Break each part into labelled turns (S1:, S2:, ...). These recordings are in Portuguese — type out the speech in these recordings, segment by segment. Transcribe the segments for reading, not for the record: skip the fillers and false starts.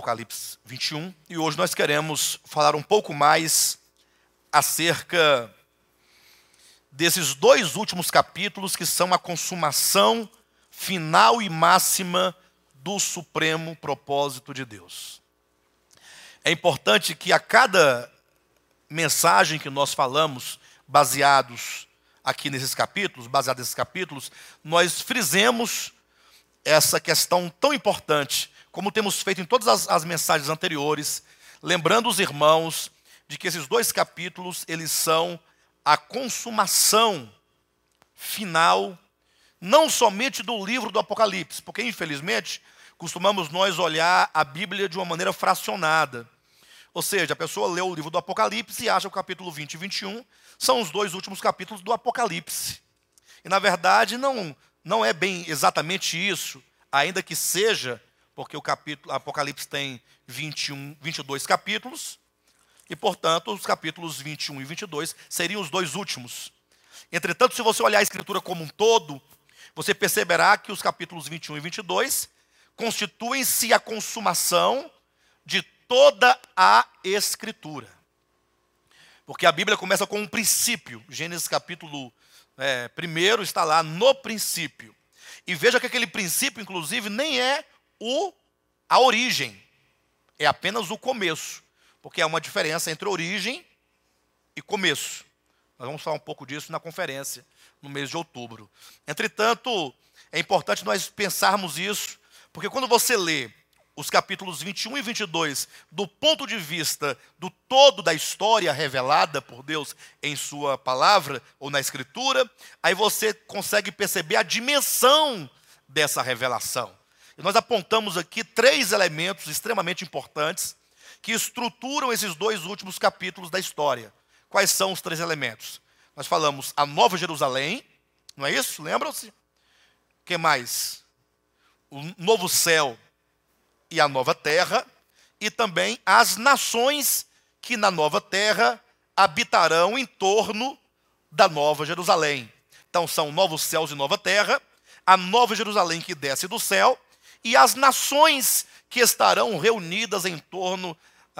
S1: Apocalipse 21, e hoje nós queremos falar um pouco mais acerca desses dois últimos capítulos que são a consumação final e máxima do supremo propósito de Deus. É importante que a cada mensagem que nós falamos, baseados nesses capítulos, nós frisemos essa questão tão importante, como temos feito em todas as mensagens anteriores, lembrando os irmãos de que esses dois capítulos, eles são a consumação final, não somente do livro do Apocalipse, porque infelizmente costumamos nós olhar a Bíblia de uma maneira fracionada. Ou seja, a pessoa lê o livro do Apocalipse e acha que o capítulo 20 e 21 são os dois últimos capítulos do Apocalipse. E na verdade não é bem exatamente isso, ainda que seja, porque o Apocalipse tem 22 capítulos, e portanto os capítulos 21 e 22 seriam os dois últimos. Entretanto, se você olhar a Escritura como um todo, você perceberá que os capítulos 21 e 22 constituem-se a consumação de toda a Escritura. Porque a Bíblia começa com um princípio. Gênesis capítulo 1 está lá no princípio. E veja que aquele princípio, inclusive, nem é a origem. É apenas o começo. Porque há uma diferença entre origem e começo. Nós vamos falar um pouco disso na conferência, no mês de outubro. Entretanto, é importante nós pensarmos isso, porque quando você lê os capítulos 21 e 22, do ponto de vista do todo da história revelada por Deus em sua palavra ou na Escritura, aí você consegue perceber a dimensão dessa revelação. E nós apontamos aqui 3 elementos extremamente importantes que estruturam esses dois últimos capítulos da história. Quais são os 3 elementos? Nós falamos a Nova Jerusalém, não é isso? Lembram-se? O que mais? O novo céu e a nova terra, e também as nações que na nova terra habitarão em torno da Nova Jerusalém. Então são novos céus e nova terra, a Nova Jerusalém que desce do céu, e as nações que estarão reunidas em torno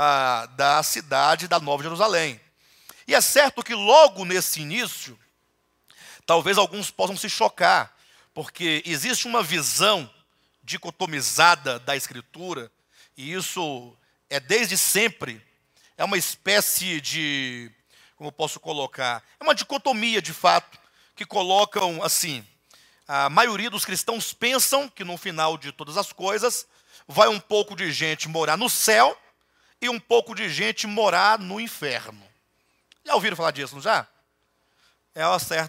S1: da cidade da Nova Jerusalém. E é certo que logo nesse início, talvez alguns possam se chocar, porque existe uma visão dicotomizada da Escritura, e isso é desde sempre, é uma espécie de, como eu posso colocar, é uma dicotomia de fato, que colocam assim, a maioria dos cristãos pensam que no final de todas as coisas, vai um pouco de gente morar no céu, e um pouco de gente morar no inferno. Já ouviram falar disso, não já? É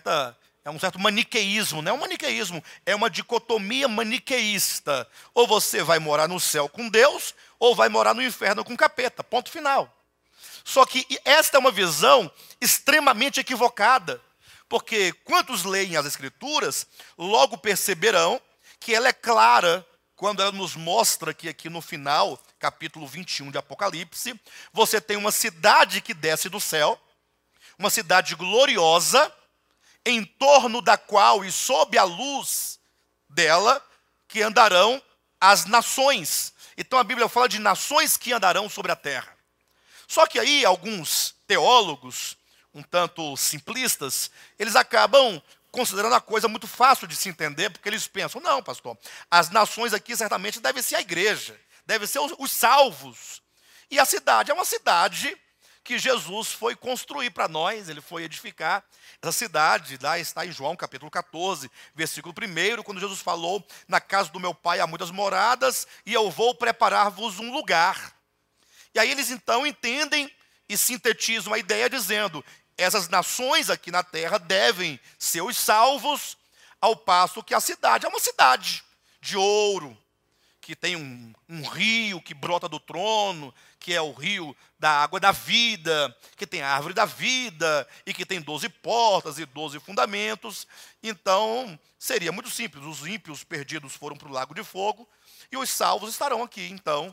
S1: um certo maniqueísmo, não é um maniqueísmo, é uma dicotomia maniqueísta. Ou você vai morar no céu com Deus, ou vai morar no inferno com capeta, ponto final. Só que esta é uma visão extremamente equivocada, porque quantos leem as Escrituras, logo perceberão que ela é clara, quando ela nos mostra que aqui no final, capítulo 21 de Apocalipse, você tem uma cidade que desce do céu, uma cidade gloriosa, em torno da qual e sob a luz dela que andarão as nações. Então a Bíblia fala de nações que andarão sobre a terra. Só que aí alguns teólogos, um tanto simplistas, eles acabam considerando a coisa muito fácil de se entender, porque eles pensam, não, pastor, as nações aqui certamente devem ser a igreja, devem ser os salvos. E a cidade é uma cidade que Jesus foi construir para nós, ele foi edificar essa cidade. Lá está em João capítulo 14, versículo 1, quando Jesus falou, na casa do meu pai há muitas moradas, e eu vou preparar-vos um lugar. E aí eles então entendem e sintetizam a ideia dizendo, essas nações aqui na terra devem ser os salvos, ao passo que a cidade é uma cidade de ouro, que tem um rio que brota do trono, que é o rio da água da vida, que tem a árvore da vida, e que tem 12 portas e 12 fundamentos. Então, seria muito simples. Os ímpios perdidos foram para o lago de fogo, e os salvos estarão aqui. Então,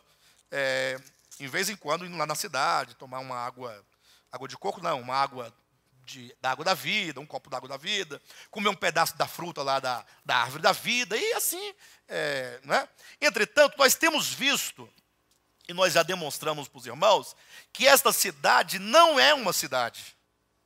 S1: em vez em quando, indo lá na cidade, tomar uma água de coco, não, uma água da água da vida, um copo d'água da vida, comer um pedaço da fruta lá da árvore da vida, e assim, né? Entretanto, nós temos visto e nós já demonstramos para os irmãos, que esta cidade não é uma cidade.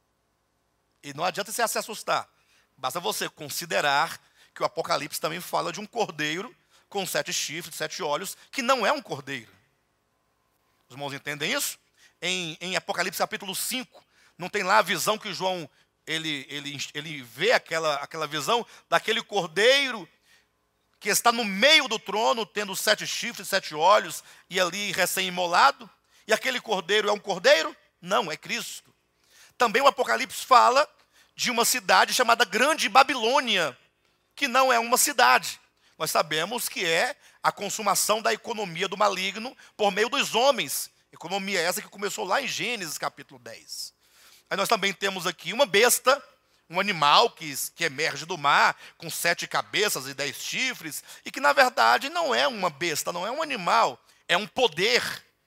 S1: E não adianta você se assustar. Basta você considerar que o Apocalipse também fala de um cordeiro com 7 chifres, 7 olhos, que não é um cordeiro. Os irmãos entendem isso? Em Apocalipse capítulo 5, não tem lá a visão que João, ele vê aquela visão daquele cordeiro que está no meio do trono, tendo 7 chifres, 7 olhos, e ali recém-imolado. E aquele cordeiro é um cordeiro? Não, é Cristo. Também o Apocalipse fala de uma cidade chamada Grande Babilônia, que não é uma cidade. Nós sabemos que é a consumação da economia do maligno por meio dos homens. Economia essa que começou lá em Gênesis capítulo 10. Aí nós também temos aqui uma besta, um animal que emerge do mar, com 7 cabeças e 10 chifres, e que na verdade não é uma besta, não é um animal, é um poder,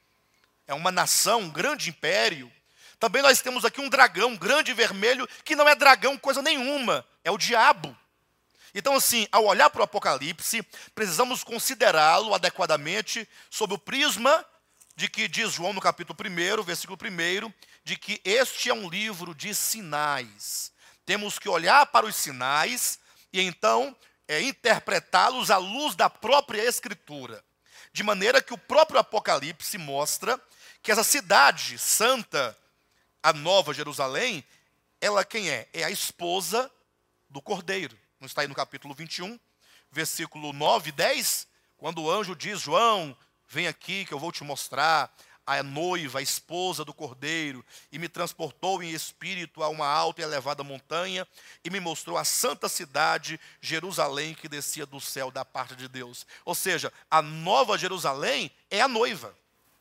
S1: é uma nação, um grande império. Também nós temos aqui um dragão, um grande vermelho, que não é dragão coisa nenhuma, é o diabo. Então assim, ao olhar para o Apocalipse, precisamos considerá-lo adequadamente sob o prisma de que diz João no capítulo 1, versículo 1, de que este é um livro de sinais. Temos que olhar para os sinais e então interpretá-los à luz da própria Escritura. De maneira que o próprio Apocalipse mostra que essa cidade santa, a Nova Jerusalém, ela quem é? É a esposa do Cordeiro. Não está aí no capítulo 21, versículo 9 e 10, quando o anjo diz, João, vem aqui que eu vou te mostrar a noiva, a esposa do Cordeiro, e me transportou em espírito a uma alta e elevada montanha, e me mostrou a santa cidade, Jerusalém, que descia do céu da parte de Deus. Ou seja, a Nova Jerusalém é a noiva.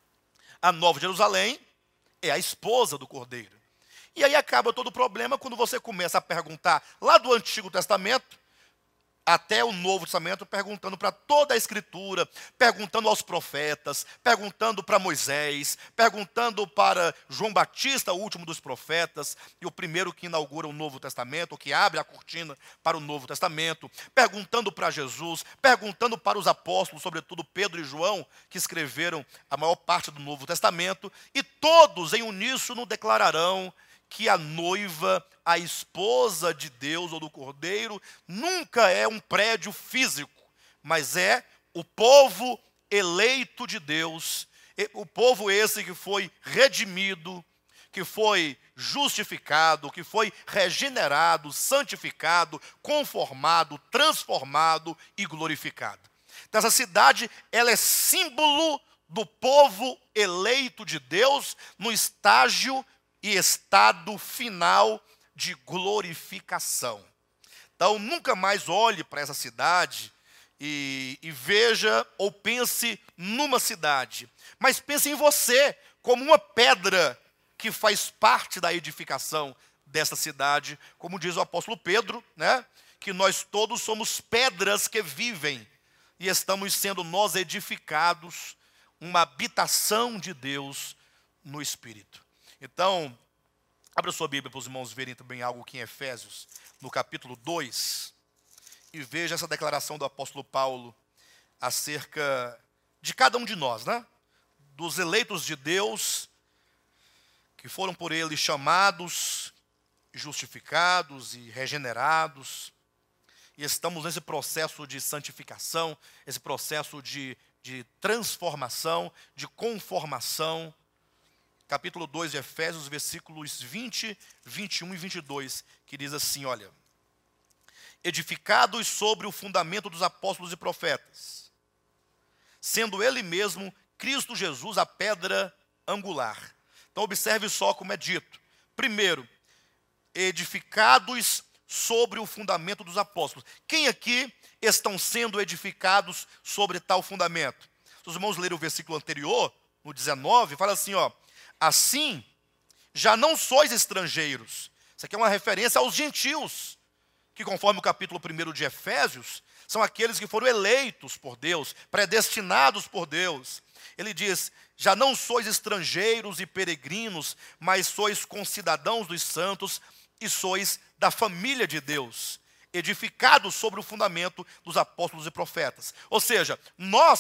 S1: A Nova Jerusalém é a esposa do Cordeiro. E aí acaba todo o problema quando você começa a perguntar, lá do Antigo Testamento, até o Novo Testamento, perguntando para toda a Escritura, perguntando aos profetas, perguntando para Moisés, perguntando para João Batista, o último dos profetas, e o primeiro que inaugura o Novo Testamento, que abre a cortina para o Novo Testamento, perguntando para Jesus, perguntando para os apóstolos, sobretudo Pedro e João, que escreveram a maior parte do Novo Testamento, e todos em uníssono declararão que a noiva, a esposa de Deus ou do Cordeiro, nunca é um prédio físico, mas é o povo eleito de Deus, o povo esse que foi redimido, que foi justificado, que foi regenerado, santificado, conformado, transformado e glorificado. Então essa cidade, ela é símbolo do povo eleito de Deus no estágio e estado final de glorificação. Então, nunca mais olhe para essa cidade e veja ou pense numa cidade, mas pense em você como uma pedra que faz parte da edificação dessa cidade, como diz o apóstolo Pedro, né? Que nós todos somos pedras que vivem e estamos sendo nós edificados, uma habitação de Deus no Espírito. Então, abra sua Bíblia para os irmãos verem também algo aqui em Efésios, no capítulo 2, e veja essa declaração do apóstolo Paulo acerca de cada um de nós, né? Dos eleitos de Deus, que foram por ele chamados, justificados e regenerados, e estamos nesse processo de santificação, esse processo de transformação, de conformação. Capítulo 2 de Efésios, versículos 20, 21 e 22, que diz assim, olha, edificados sobre o fundamento dos apóstolos e profetas, sendo ele mesmo, Cristo Jesus, a pedra angular. Então observe só como é dito. Primeiro, edificados sobre o fundamento dos apóstolos. Quem aqui estão sendo edificados sobre tal fundamento? Se os irmãos lerem o versículo anterior, no 19, fala assim, ó, assim, já não sois estrangeiros. Isso aqui é uma referência aos gentios, que conforme o capítulo 1 de Efésios, são aqueles que foram eleitos por Deus, predestinados por Deus. Ele diz, já não sois estrangeiros e peregrinos, mas sois concidadãos dos santos e sois da família de Deus, edificados sobre o fundamento dos apóstolos e profetas. Ou seja, nós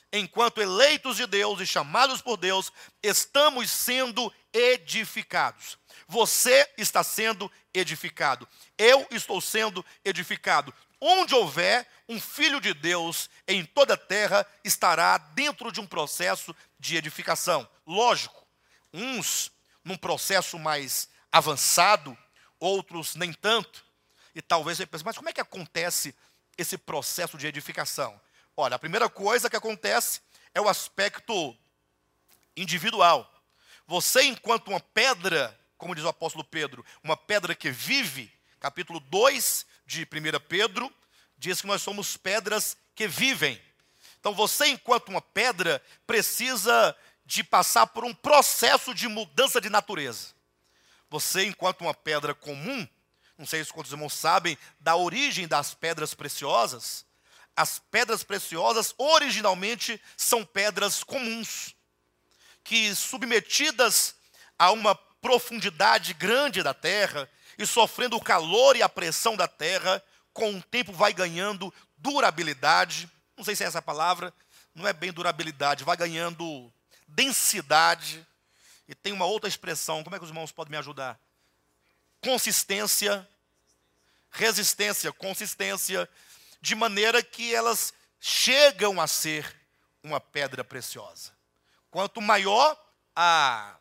S1: enquanto eleitos de Deus e chamados por Deus, estamos sendo edificados. Você está sendo edificado. Eu estou sendo edificado. Onde houver um filho de Deus em toda a terra, estará dentro de um processo de edificação. Lógico, uns num processo mais avançado, outros nem tanto. E talvez você pense, mas como é que acontece esse processo de edificação? Olha, a primeira coisa que acontece é o aspecto individual. Você, enquanto uma pedra, como diz o apóstolo Pedro, uma pedra que vive, capítulo 2 de 1 Pedro, diz que nós somos pedras que vivem. Então você, enquanto uma pedra, precisa de passar por um processo de mudança de natureza. Você, enquanto uma pedra comum, não sei se quantos irmãos sabem da origem das pedras preciosas. As pedras preciosas originalmente são pedras comuns, que submetidas a uma profundidade grande da terra e sofrendo o calor e a pressão da terra, com o tempo vai ganhando durabilidade. Não sei se é essa palavra, não é bem durabilidade, vai ganhando densidade. E tem uma outra expressão, como é que os irmãos podem me ajudar? Consistência, resistência, consistência, de maneira que elas chegam a ser uma pedra preciosa. Quanto maior a...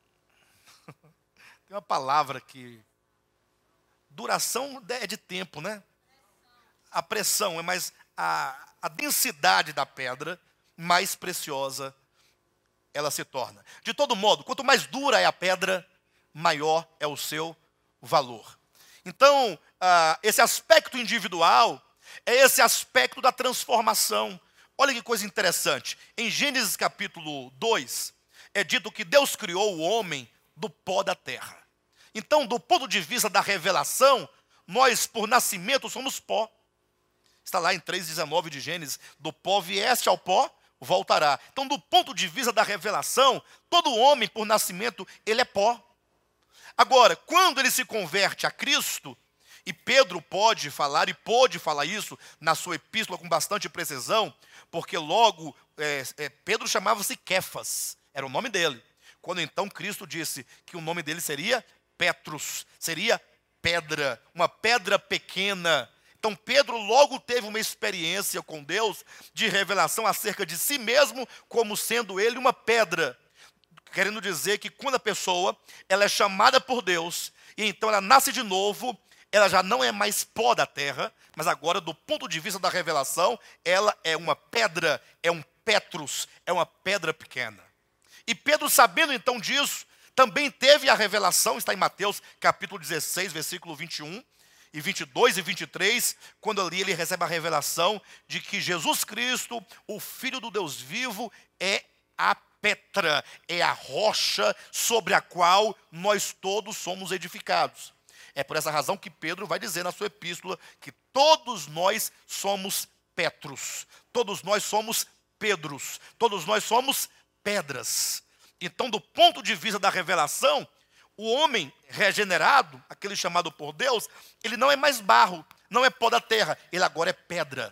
S1: Tem uma palavra que... Duração é de tempo, né? A pressão, mas a densidade da pedra, mais preciosa ela se torna. De todo modo, quanto mais dura é a pedra, maior é o seu valor. Então, esse aspecto individual é esse aspecto da transformação. Olha que coisa interessante. Em Gênesis capítulo 2, é dito que Deus criou o homem do pó da terra. Então, do ponto de vista da revelação, nós, por nascimento, somos pó. Está lá em 3,19 de Gênesis. Do pó vieste ao pó, voltará. Então, do ponto de vista da revelação, todo homem, por nascimento, ele é pó. Agora, quando ele se converte a Cristo, e Pedro pode falar, e pôde falar isso na sua epístola com bastante precisão, porque logo Pedro chamava-se Quefas, era o nome dele. Quando então Cristo disse que o nome dele seria Petrus, seria pedra, uma pedra pequena. Então Pedro logo teve uma experiência com Deus de revelação acerca de si mesmo, como sendo ele uma pedra. Querendo dizer que quando a pessoa ela é chamada por Deus, e então ela nasce de novo, ela já não é mais pó da terra, mas agora, do ponto de vista da revelação, ela é uma pedra, é um Petrus, é uma pedra pequena. E Pedro, sabendo então disso, também teve a revelação, está em Mateus capítulo 16, versículo 21, e 22 e 23, quando ali ele recebe a revelação de que Jesus Cristo, o Filho do Deus vivo, é a Petra, é a rocha sobre a qual nós todos somos edificados. É por essa razão que Pedro vai dizer na sua epístola que todos nós somos Petros, todos nós somos Pedros, todos nós somos pedras. Então, do ponto de vista da revelação, o homem regenerado, aquele chamado por Deus, ele não é mais barro, não é pó da terra, ele agora é pedra.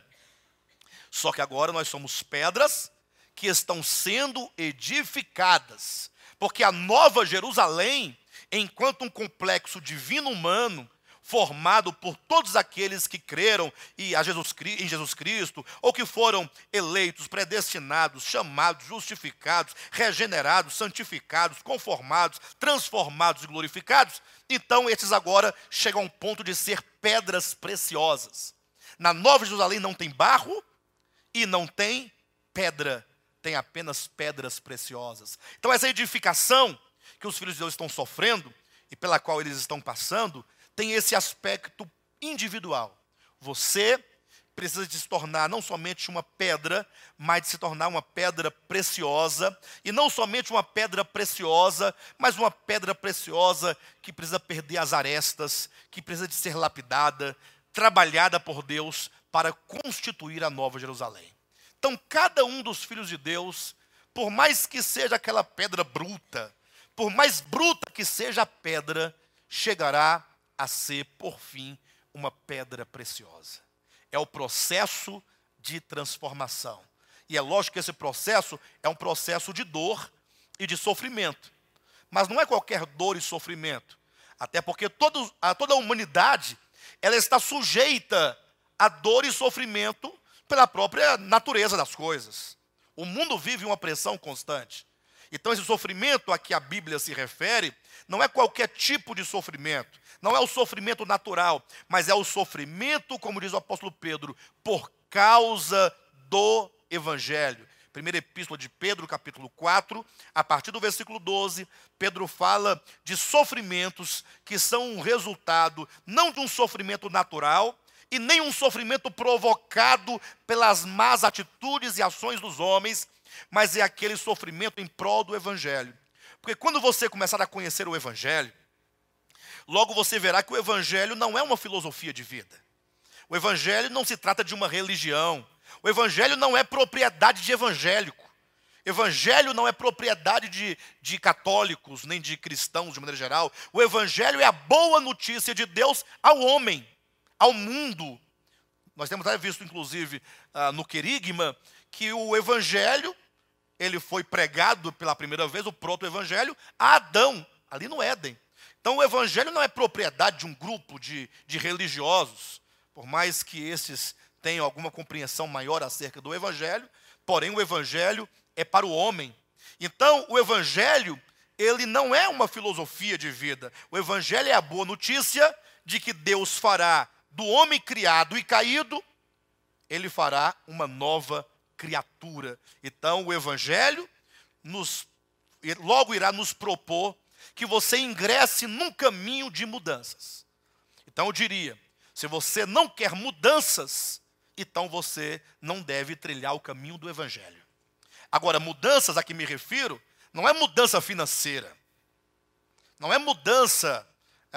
S1: Só que agora nós somos pedras que estão sendo edificadas, porque a Nova Jerusalém, enquanto um complexo divino humano, formado por todos aqueles que creram em Jesus Cristo, ou que foram eleitos, predestinados, chamados, justificados, regenerados, santificados, conformados, transformados e glorificados, então esses agora chegam ao ponto de ser pedras preciosas. Na Nova Jerusalém não tem barro e não tem pedra, tem apenas pedras preciosas. Então essa edificação que os filhos de Deus estão sofrendo e pela qual eles estão passando, tem esse aspecto individual. Você precisa de se tornar não somente uma pedra, mas de se tornar uma pedra preciosa, e não somente uma pedra preciosa, mas uma pedra preciosa que precisa perder as arestas, que precisa de ser lapidada, trabalhada por Deus para constituir a Nova Jerusalém. Então, cada um dos filhos de Deus, por mais que seja aquela pedra bruta, por mais bruta que seja a pedra, chegará a ser, por fim, uma pedra preciosa. É o processo de transformação. E é lógico que esse processo é um processo de dor e de sofrimento. Mas não é qualquer dor e sofrimento. Até porque toda a humanidade ela está sujeita a dor e sofrimento pela própria natureza das coisas. O mundo vive uma pressão constante. Então esse sofrimento a que a Bíblia se refere não é qualquer tipo de sofrimento. Não é o sofrimento natural, mas é o sofrimento, como diz o apóstolo Pedro, por causa do Evangelho. Primeira epístola de Pedro, capítulo 4, a partir do versículo 12, Pedro fala de sofrimentos que são um resultado não de um sofrimento natural e nem um sofrimento provocado pelas más atitudes e ações dos homens, mas é aquele sofrimento em prol do Evangelho. Porque quando você começar a conhecer o Evangelho, logo você verá que o Evangelho não é uma filosofia de vida. O Evangelho não se trata de uma religião. O Evangelho não é propriedade de evangélico. Evangelho não é propriedade de católicos, nem de cristãos de maneira geral. O Evangelho é a boa notícia de Deus ao homem, ao mundo. Nós temos até visto, inclusive, no Querigma, que o Evangelho, ele foi pregado pela primeira vez, o proto-evangelho, a Adão, ali no Éden. Então o Evangelho não é propriedade de um grupo de religiosos, por mais que esses tenham alguma compreensão maior acerca do Evangelho, porém o Evangelho é para o homem. Então o Evangelho, ele não é uma filosofia de vida. O Evangelho é a boa notícia de que Deus fará do homem criado e caído, ele fará uma nova criatura. Então o Evangelho logo irá nos propor que você ingresse num caminho de mudanças. Então eu diria, se você não quer mudanças, então você não deve trilhar o caminho do Evangelho. Agora, mudanças a que me refiro, não é mudança financeira, não é mudança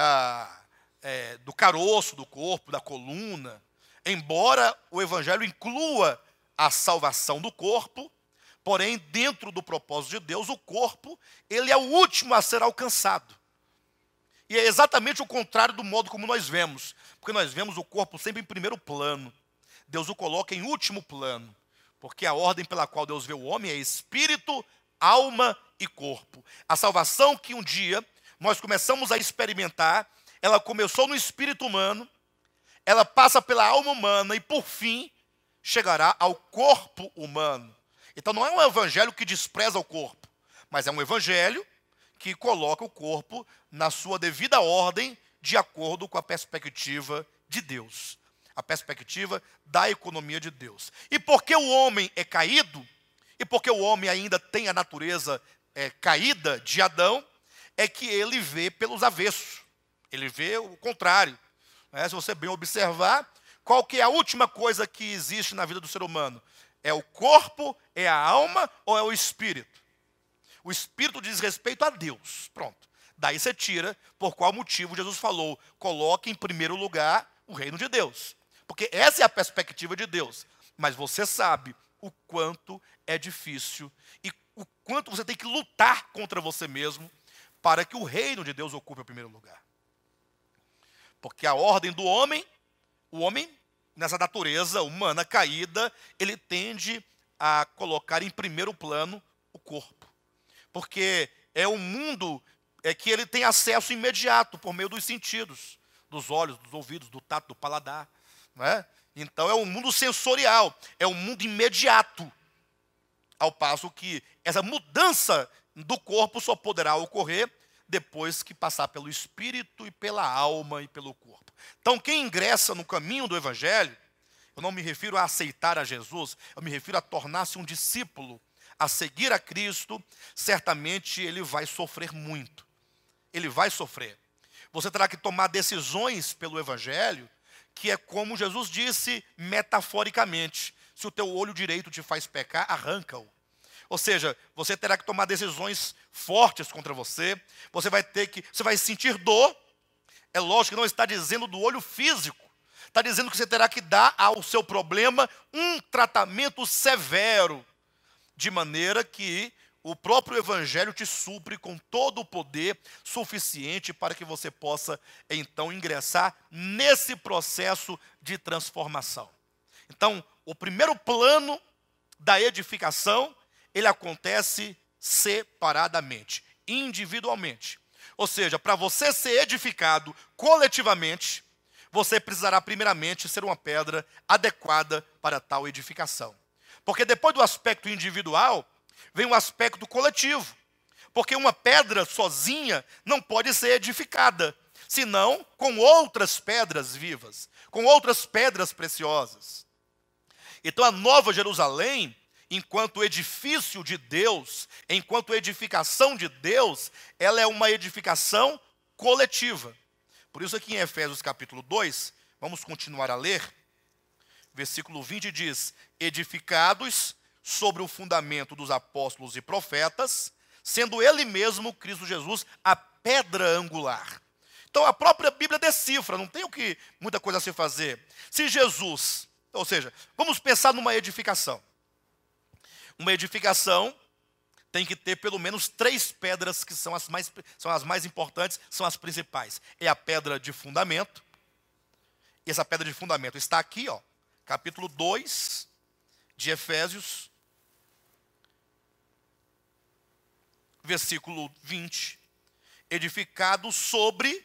S1: do caroço do corpo, da coluna, embora o Evangelho inclua a salvação do corpo, porém, dentro do propósito de Deus, o corpo, ele é o último a ser alcançado. E é exatamente o contrário do modo como nós vemos, porque nós vemos o corpo sempre em primeiro plano. Deus o coloca em último plano, porque a ordem pela qual Deus vê o homem é espírito, alma e corpo. A salvação que um dia nós começamos a experimentar, ela começou no espírito humano, ela passa pela alma humana e, por fim, chegará ao corpo humano. Então não é um evangelho que despreza o corpo, mas é um evangelho que coloca o corpo na sua devida ordem, de acordo com a perspectiva de Deus. A perspectiva da economia de Deus. E porque o homem é caído, e porque o homem ainda tem a natureza caída de Adão, é que ele vê pelos avessos. Ele vê o contrário. Se você bem observar, qual que é a última coisa que existe na vida do ser humano? É o corpo, é a alma ou é o espírito? O espírito diz respeito a Deus. Pronto. Daí você tira por qual motivo Jesus falou, coloque em primeiro lugar o reino de Deus. Porque essa é a perspectiva de Deus. Mas você sabe o quanto é difícil e o quanto você tem que lutar contra você mesmo para que o reino de Deus ocupe o primeiro lugar. Porque a ordem do homem, o homem, nessa natureza humana caída, ele tende a colocar em primeiro plano o corpo. Porque é um mundo que ele tem acesso imediato por meio dos sentidos, dos olhos, dos ouvidos, do tato, do paladar. Não é? Então é um mundo sensorial, é um mundo imediato. Ao passo que essa mudança do corpo só poderá ocorrer depois que passar pelo espírito e pela alma e pelo corpo. Então quem ingressa no caminho do Evangelho, eu não me refiro a aceitar a Jesus, eu me refiro a tornar-se um discípulo, a seguir a Cristo, certamente ele vai sofrer muito. Ele vai sofrer. Você terá que tomar decisões pelo Evangelho, que é como Jesus disse metaforicamente, se o teu olho direito te faz pecar, arranca-o. Ou seja, você terá que tomar decisões fortes contra você, você vai sentir dor. É lógico que não está dizendo do olho físico, está dizendo que você terá que dar ao seu problema um tratamento severo, de maneira que o próprio Evangelho te supre com todo o poder suficiente para que você possa, então, ingressar nesse processo de transformação. Então, o primeiro plano da edificação, ele acontece separadamente, individualmente. Ou seja, para você ser edificado coletivamente, você precisará primeiramente ser uma pedra adequada para tal edificação. Porque depois do aspecto individual, vem o aspecto coletivo. Porque uma pedra sozinha não pode ser edificada, senão com outras pedras vivas, com outras pedras preciosas. Então a Nova Jerusalém, enquanto edifício de Deus, enquanto edificação de Deus, ela é uma edificação coletiva. Por isso aqui em Efésios capítulo 2, vamos continuar a ler, versículo 20 diz: edificados sobre o fundamento dos apóstolos e profetas, sendo ele mesmo, Cristo Jesus, a pedra angular. Então a própria Bíblia decifra, não tem muita coisa a se fazer. Se Jesus, ou seja, vamos pensar numa edificação. Uma edificação tem que ter pelo menos 3 pedras que são as mais importantes, são as principais. É a pedra de fundamento. E essa pedra de fundamento está aqui, capítulo 2 de Efésios, versículo 20. Edificado sobre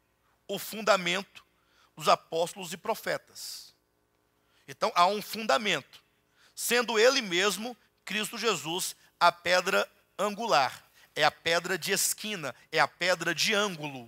S1: o fundamento dos apóstolos e profetas. Então há um fundamento, sendo ele mesmo, Cristo Jesus, a pedra angular, é a pedra de esquina, é a pedra de ângulo.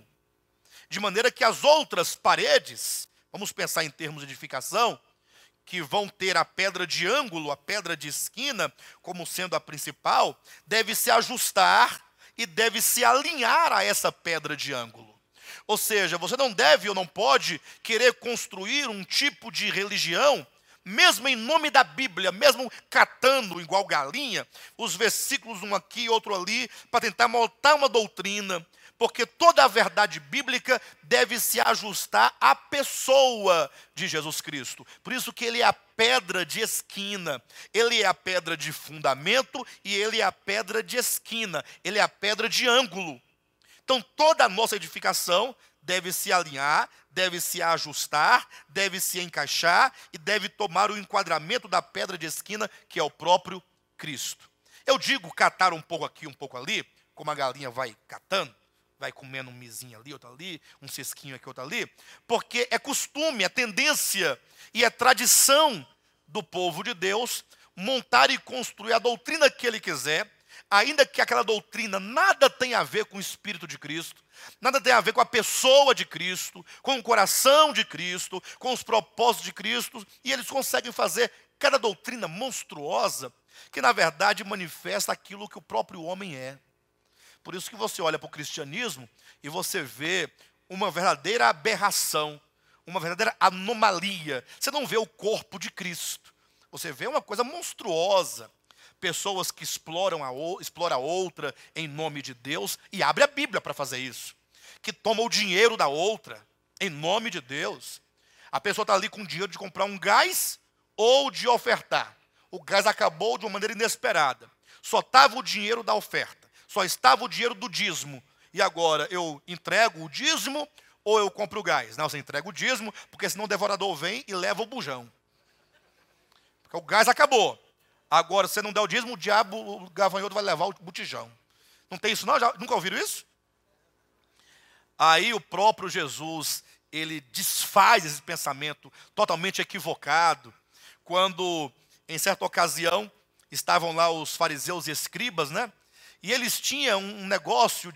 S1: De maneira que as outras paredes, vamos pensar em termos de edificação, que vão ter a pedra de ângulo, a pedra de esquina, como sendo a principal, deve se ajustar e deve se alinhar a essa pedra de ângulo. Ou seja, você não deve ou não pode querer construir um tipo de religião, mesmo em nome da Bíblia, mesmo catando igual galinha, os versículos um aqui e outro ali, para tentar montar uma doutrina, porque toda a verdade bíblica deve se ajustar à pessoa de Jesus Cristo. Por isso que ele é a pedra de esquina, ele é a pedra de fundamento e ele é a pedra de esquina, ele é a pedra de ângulo. Então toda a nossa edificação deve se alinhar, deve se ajustar, deve se encaixar e deve tomar o enquadramento da pedra de esquina, que é o próprio Cristo. Eu digo catar um pouco aqui, um pouco ali, como a galinha vai catando, vai comendo um mizinho ali, outro ali, um cisquinho aqui, outro ali, porque é costume, é tendência e é tradição do povo de Deus montar e construir a doutrina que ele quiser, ainda que aquela doutrina nada tenha a ver com o Espírito de Cristo, nada tem a ver com a pessoa de Cristo, com o coração de Cristo, com os propósitos de Cristo, e eles conseguem fazer cada doutrina monstruosa, que na verdade manifesta aquilo que o próprio homem é. Por isso que você olha para o cristianismo e você vê uma verdadeira aberração, uma verdadeira anomalia. Você não vê o corpo de Cristo, você vê uma coisa monstruosa. Pessoas que exploram a outra em nome de Deus e abre a Bíblia para fazer isso. Que toma o dinheiro da outra em nome de Deus. A pessoa está ali com dinheiro de comprar um gás ou de ofertar. O gás acabou de uma maneira inesperada. Só estava o dinheiro da oferta. Só estava o dinheiro do dízimo. E agora eu entrego o dízimo ou eu compro o gás? Não, você entrega o dízimo, porque senão o devorador vem e leva o bujão. Porque o gás acabou. Agora, se você não der o dízimo, o diabo, o gafanhoto vai levar o botijão. Não tem isso não? Nunca ouviram isso? Aí o próprio Jesus, ele desfaz esse pensamento totalmente equivocado, quando, em certa ocasião, estavam lá os fariseus e escribas, né? E eles tinham um negócio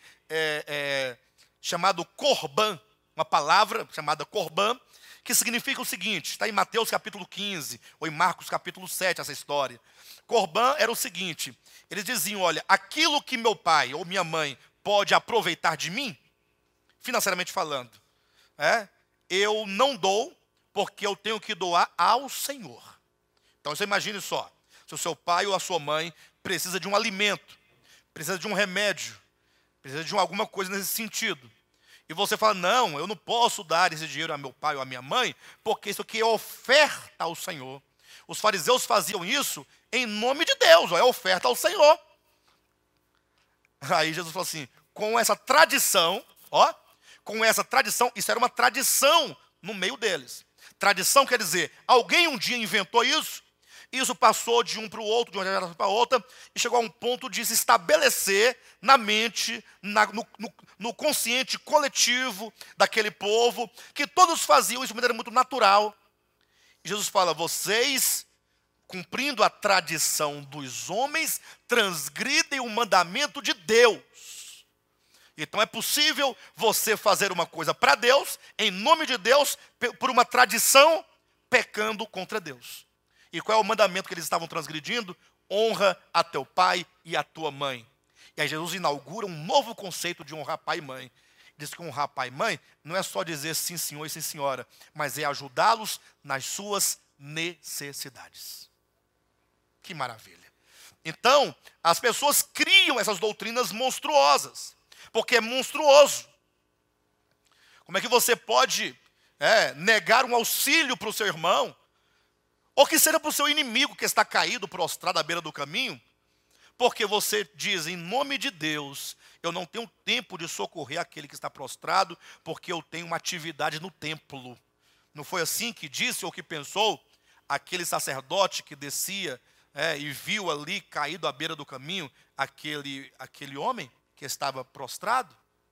S1: chamado corban, uma palavra chamada corban, que significa o seguinte, está em Mateus capítulo 15, ou em Marcos capítulo 7, essa história. Corban era o seguinte, eles diziam, olha, aquilo que meu pai ou minha mãe pode aproveitar de mim, financeiramente falando, eu não dou, porque eu tenho que doar ao Senhor. Então você imagine só, se o seu pai ou a sua mãe precisa de um alimento, precisa de um remédio, precisa de alguma coisa nesse sentido, e você fala, não, eu não posso dar esse dinheiro a meu pai ou a minha mãe, porque isso aqui é oferta ao Senhor. Os fariseus faziam isso em nome de Deus, é oferta ao Senhor. Aí Jesus falou assim, com essa tradição, isso era uma tradição no meio deles. Tradição quer dizer, alguém um dia inventou isso, Isso passou de um para o outro, de uma geração para outra, e chegou a um ponto de se estabelecer na mente, no consciente coletivo daquele povo, que todos faziam isso de maneira muito natural. E Jesus fala: vocês, cumprindo a tradição dos homens, transgridem o mandamento de Deus. Então é possível você fazer uma coisa para Deus, em nome de Deus, por uma tradição, pecando contra Deus. E qual é o mandamento que eles estavam transgredindo? Honra a teu pai e a tua mãe. E aí Jesus inaugura um novo conceito de honrar pai e mãe. Diz que honrar pai e mãe não é só dizer sim senhor e sim senhora, mas é ajudá-los nas suas necessidades. Que maravilha. Então, as pessoas criam essas doutrinas monstruosas, porque é monstruoso. Como é que você pode negar um auxílio para o seu irmão, ou que seja para o seu inimigo que está caído, prostrado à beira do caminho, porque você diz: em nome de Deus, eu não tenho tempo de socorrer aquele que está prostrado, porque eu tenho uma atividade no templo. Não foi assim que disse ou que pensou aquele sacerdote que descia e viu ali caído à beira do caminho aquele homem que estava prostrado?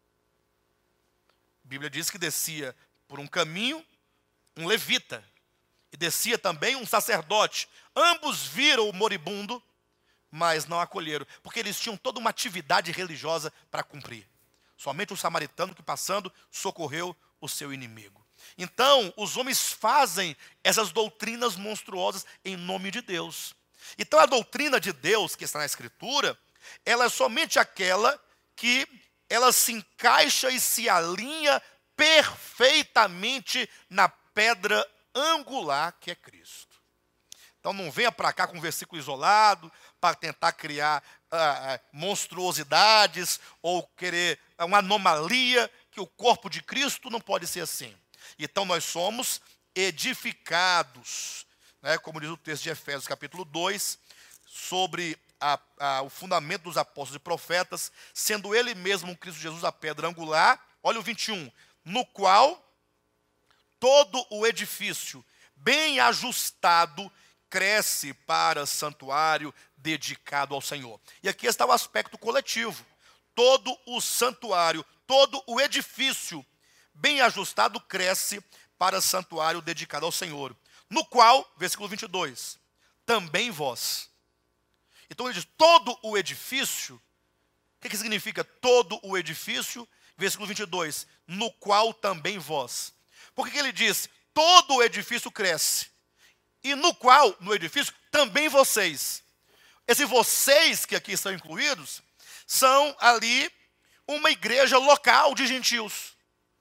S1: A Bíblia diz que descia por um caminho um levita, e descia também um sacerdote. Ambos viram o moribundo, mas não acolheram, porque eles tinham toda uma atividade religiosa para cumprir. Somente o samaritano que, passando, socorreu o seu inimigo. Então, os homens fazem essas doutrinas monstruosas em nome de Deus. Então, a doutrina de Deus que está na Escritura, ela é somente aquela que ela se encaixa e se alinha perfeitamente na pedra angular que é Cristo. Então não venha para cá com um versículo isolado para tentar criar monstruosidades ou querer uma anomalia, que o corpo de Cristo não pode ser assim. Então nós somos edificados, como diz o texto de Efésios capítulo 2, sobre o fundamento dos apóstolos e profetas, sendo ele mesmo, Cristo Jesus, a pedra angular. Olha o 21, no qual todo o edifício, bem ajustado, cresce para santuário dedicado ao Senhor. E aqui está o aspecto coletivo. Todo o santuário, todo o edifício, bem ajustado, cresce para santuário dedicado ao Senhor. No qual, versículo 22, também vós. Então ele diz, todo o edifício. O que significa todo o edifício? Versículo 22, no qual também vós. Por que ele diz, todo o edifício cresce? E no qual, no edifício, também vocês. Esses vocês que aqui estão incluídos, são ali uma igreja local de gentios.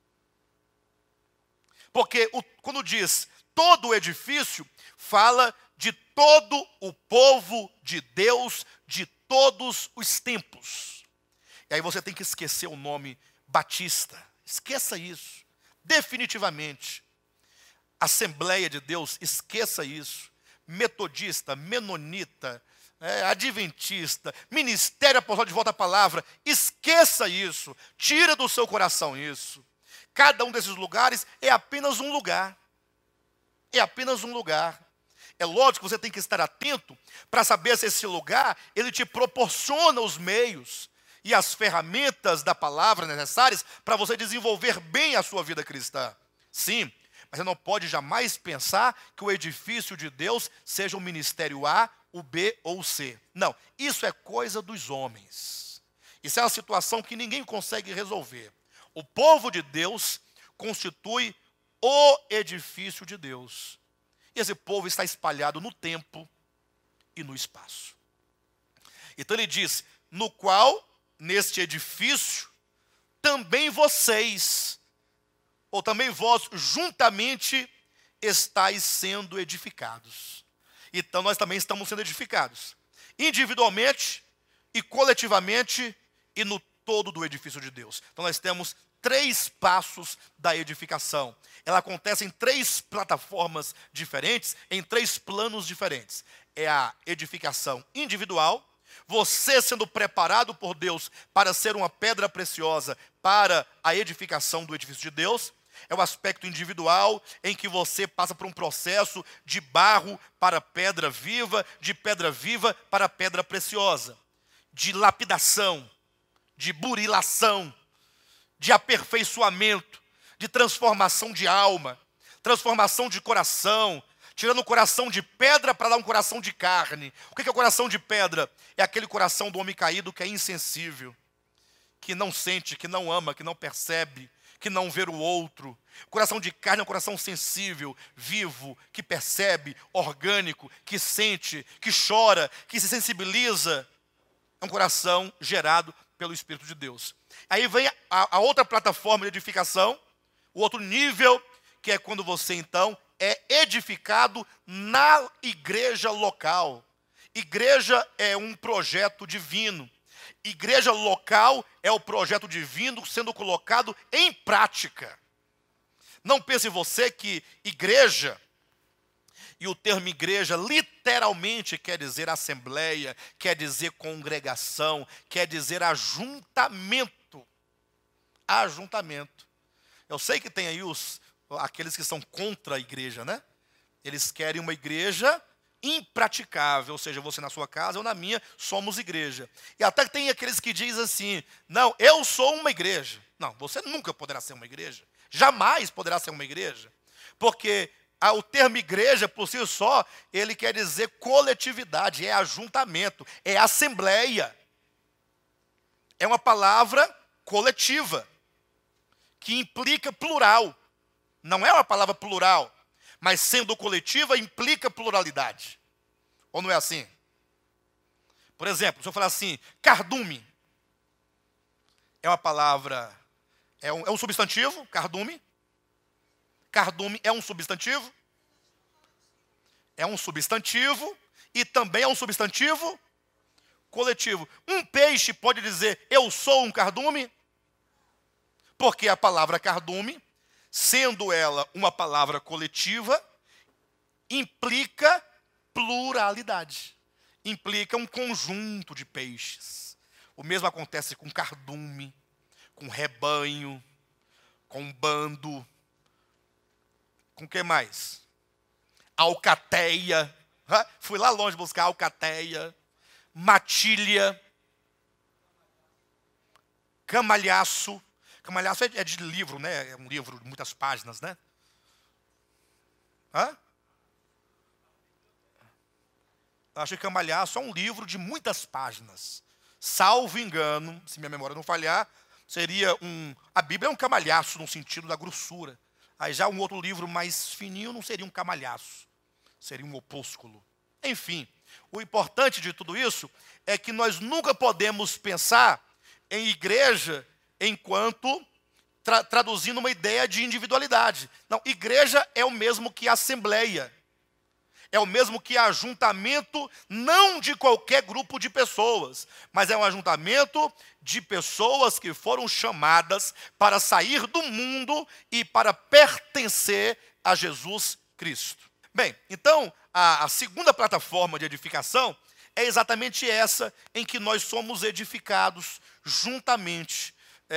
S1: Porque quando diz todo o edifício, fala de todo o povo de Deus, de todos os tempos. E aí você tem que esquecer o nome Batista. Esqueça isso. Definitivamente. Assembleia de Deus, esqueça isso. Metodista, menonita, adventista, ministério apostólico de volta à palavra, esqueça isso. Tira do seu coração isso. Cada um desses lugares é apenas um lugar. É apenas um lugar. É lógico que você tem que estar atento para saber se esse lugar, ele te proporciona os meios e as ferramentas da palavra necessárias para você desenvolver bem a sua vida cristã. Sim, mas você não pode jamais pensar que o edifício de Deus seja o ministério A, o B ou o C. Não, isso é coisa dos homens. Isso é uma situação que ninguém consegue resolver. O povo de Deus constitui o edifício de Deus. E esse povo está espalhado no tempo e no espaço. Então ele diz, no qual, neste edifício, também vocês, ou também vós, juntamente estáis sendo edificados. Então nós também estamos sendo edificados. Individualmente e coletivamente e no todo do edifício de Deus. Então nós temos 3 passos da edificação. Ela acontece em 3 plataformas diferentes, em 3 planos diferentes. É a edificação individual, você sendo preparado por Deus para ser uma pedra preciosa para a edificação do edifício de Deus. é o aspecto individual, em que você passa por um processo de barro para pedra viva, de pedra viva para pedra preciosa, de lapidação, de burilação, de aperfeiçoamento, de transformação de alma, transformação de coração, tirando o coração de pedra para dar um coração de carne. O que é o coração de pedra? É aquele coração do homem caído que é insensível, que não sente, que não ama, que não percebe, que não vê o outro. O coração de carne é um coração sensível, vivo, que percebe, orgânico, que sente, que chora, que se sensibiliza. É um coração gerado pelo Espírito de Deus. Aí vem a outra plataforma de edificação, o outro nível, que é quando você então é edificado na igreja local. Igreja é um projeto divino. Igreja local é o projeto divino sendo colocado em prática. Não pense você que igreja, e o termo igreja literalmente quer dizer assembleia, quer dizer congregação, quer dizer ajuntamento. Ajuntamento. Eu sei que tem aí aqueles que são contra a igreja, né? Eles querem uma igreja impraticável, ou seja, você na sua casa, eu na minha, somos igreja. E até tem aqueles que dizem assim, não, eu sou uma igreja. Não, você nunca poderá ser uma igreja. Jamais poderá ser uma igreja. Porque o termo igreja, por si só, ele quer dizer coletividade, é ajuntamento, é assembleia. É uma palavra coletiva, que implica plural. Não é uma palavra plural, mas sendo coletiva implica pluralidade. Ou não é assim? Por exemplo, se eu falar assim, cardume, é uma palavra, é um substantivo, cardume. Cardume é um substantivo. É um substantivo e também é um substantivo coletivo. Um peixe pode dizer, eu sou um cardume, porque a palavra cardume, sendo ela uma palavra coletiva, implica pluralidade. Implica um conjunto de peixes. O mesmo acontece com cardume, com rebanho, com bando. Com o que mais? Alcateia. Fui lá longe buscar alcateia. Matilha. Camalhaço. Camalhaço é de livro, né? É um livro de muitas páginas, né? Eu acho que Camalhaço é um livro de muitas páginas. Salvo engano, se minha memória não falhar, seria a Bíblia é um camalhaço no sentido da grossura. Aí já um outro livro mais fininho não seria um camalhaço, seria um opúsculo. Enfim, o importante de tudo isso é que nós nunca podemos pensar em igreja enquanto traduzindo uma ideia de individualidade. Não, igreja é o mesmo que assembleia. É o mesmo que ajuntamento, não de qualquer grupo de pessoas, mas é um ajuntamento de pessoas que foram chamadas para sair do mundo e para pertencer a Jesus Cristo. Bem, então, a segunda plataforma de edificação é exatamente essa, em que nós somos edificados juntamente,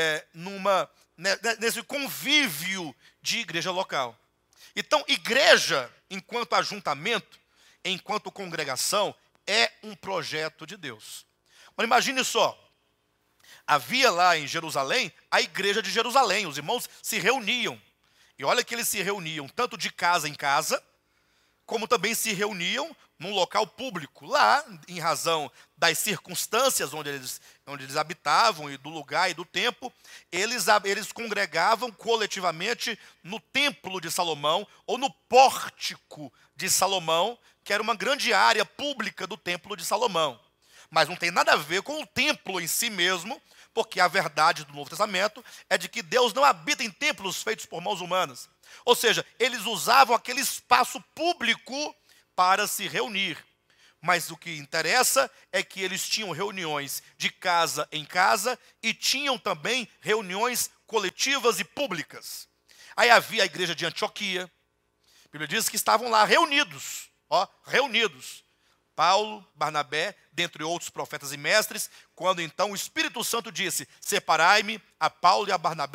S1: nesse convívio de igreja local. Então, igreja, enquanto ajuntamento, enquanto congregação, é um projeto de Deus. Mas imagine só, havia lá em Jerusalém a igreja de Jerusalém, os irmãos se reuniam. E olha que eles se reuniam tanto de casa em casa, como também se reuniam num local público. Lá, em razão das circunstâncias onde eles habitavam, e do lugar e do tempo, eles congregavam coletivamente no templo de Salomão, ou no pórtico de Salomão, que era uma grande área pública do templo de Salomão. Mas não tem nada a ver com o templo em si mesmo, porque a verdade do Novo Testamento é de que Deus não habita em templos feitos por mãos humanas. Ou seja, eles usavam aquele espaço público para se reunir. Mas o que interessa é que eles tinham reuniões de casa em casa e tinham também reuniões coletivas e públicas. Aí havia a igreja de Antioquia. A Bíblia diz que estavam lá reunidos. Reunidos. Paulo, Barnabé, dentre outros profetas e mestres, quando então o Espírito Santo disse, separai-me a Paulo e a Barnabé,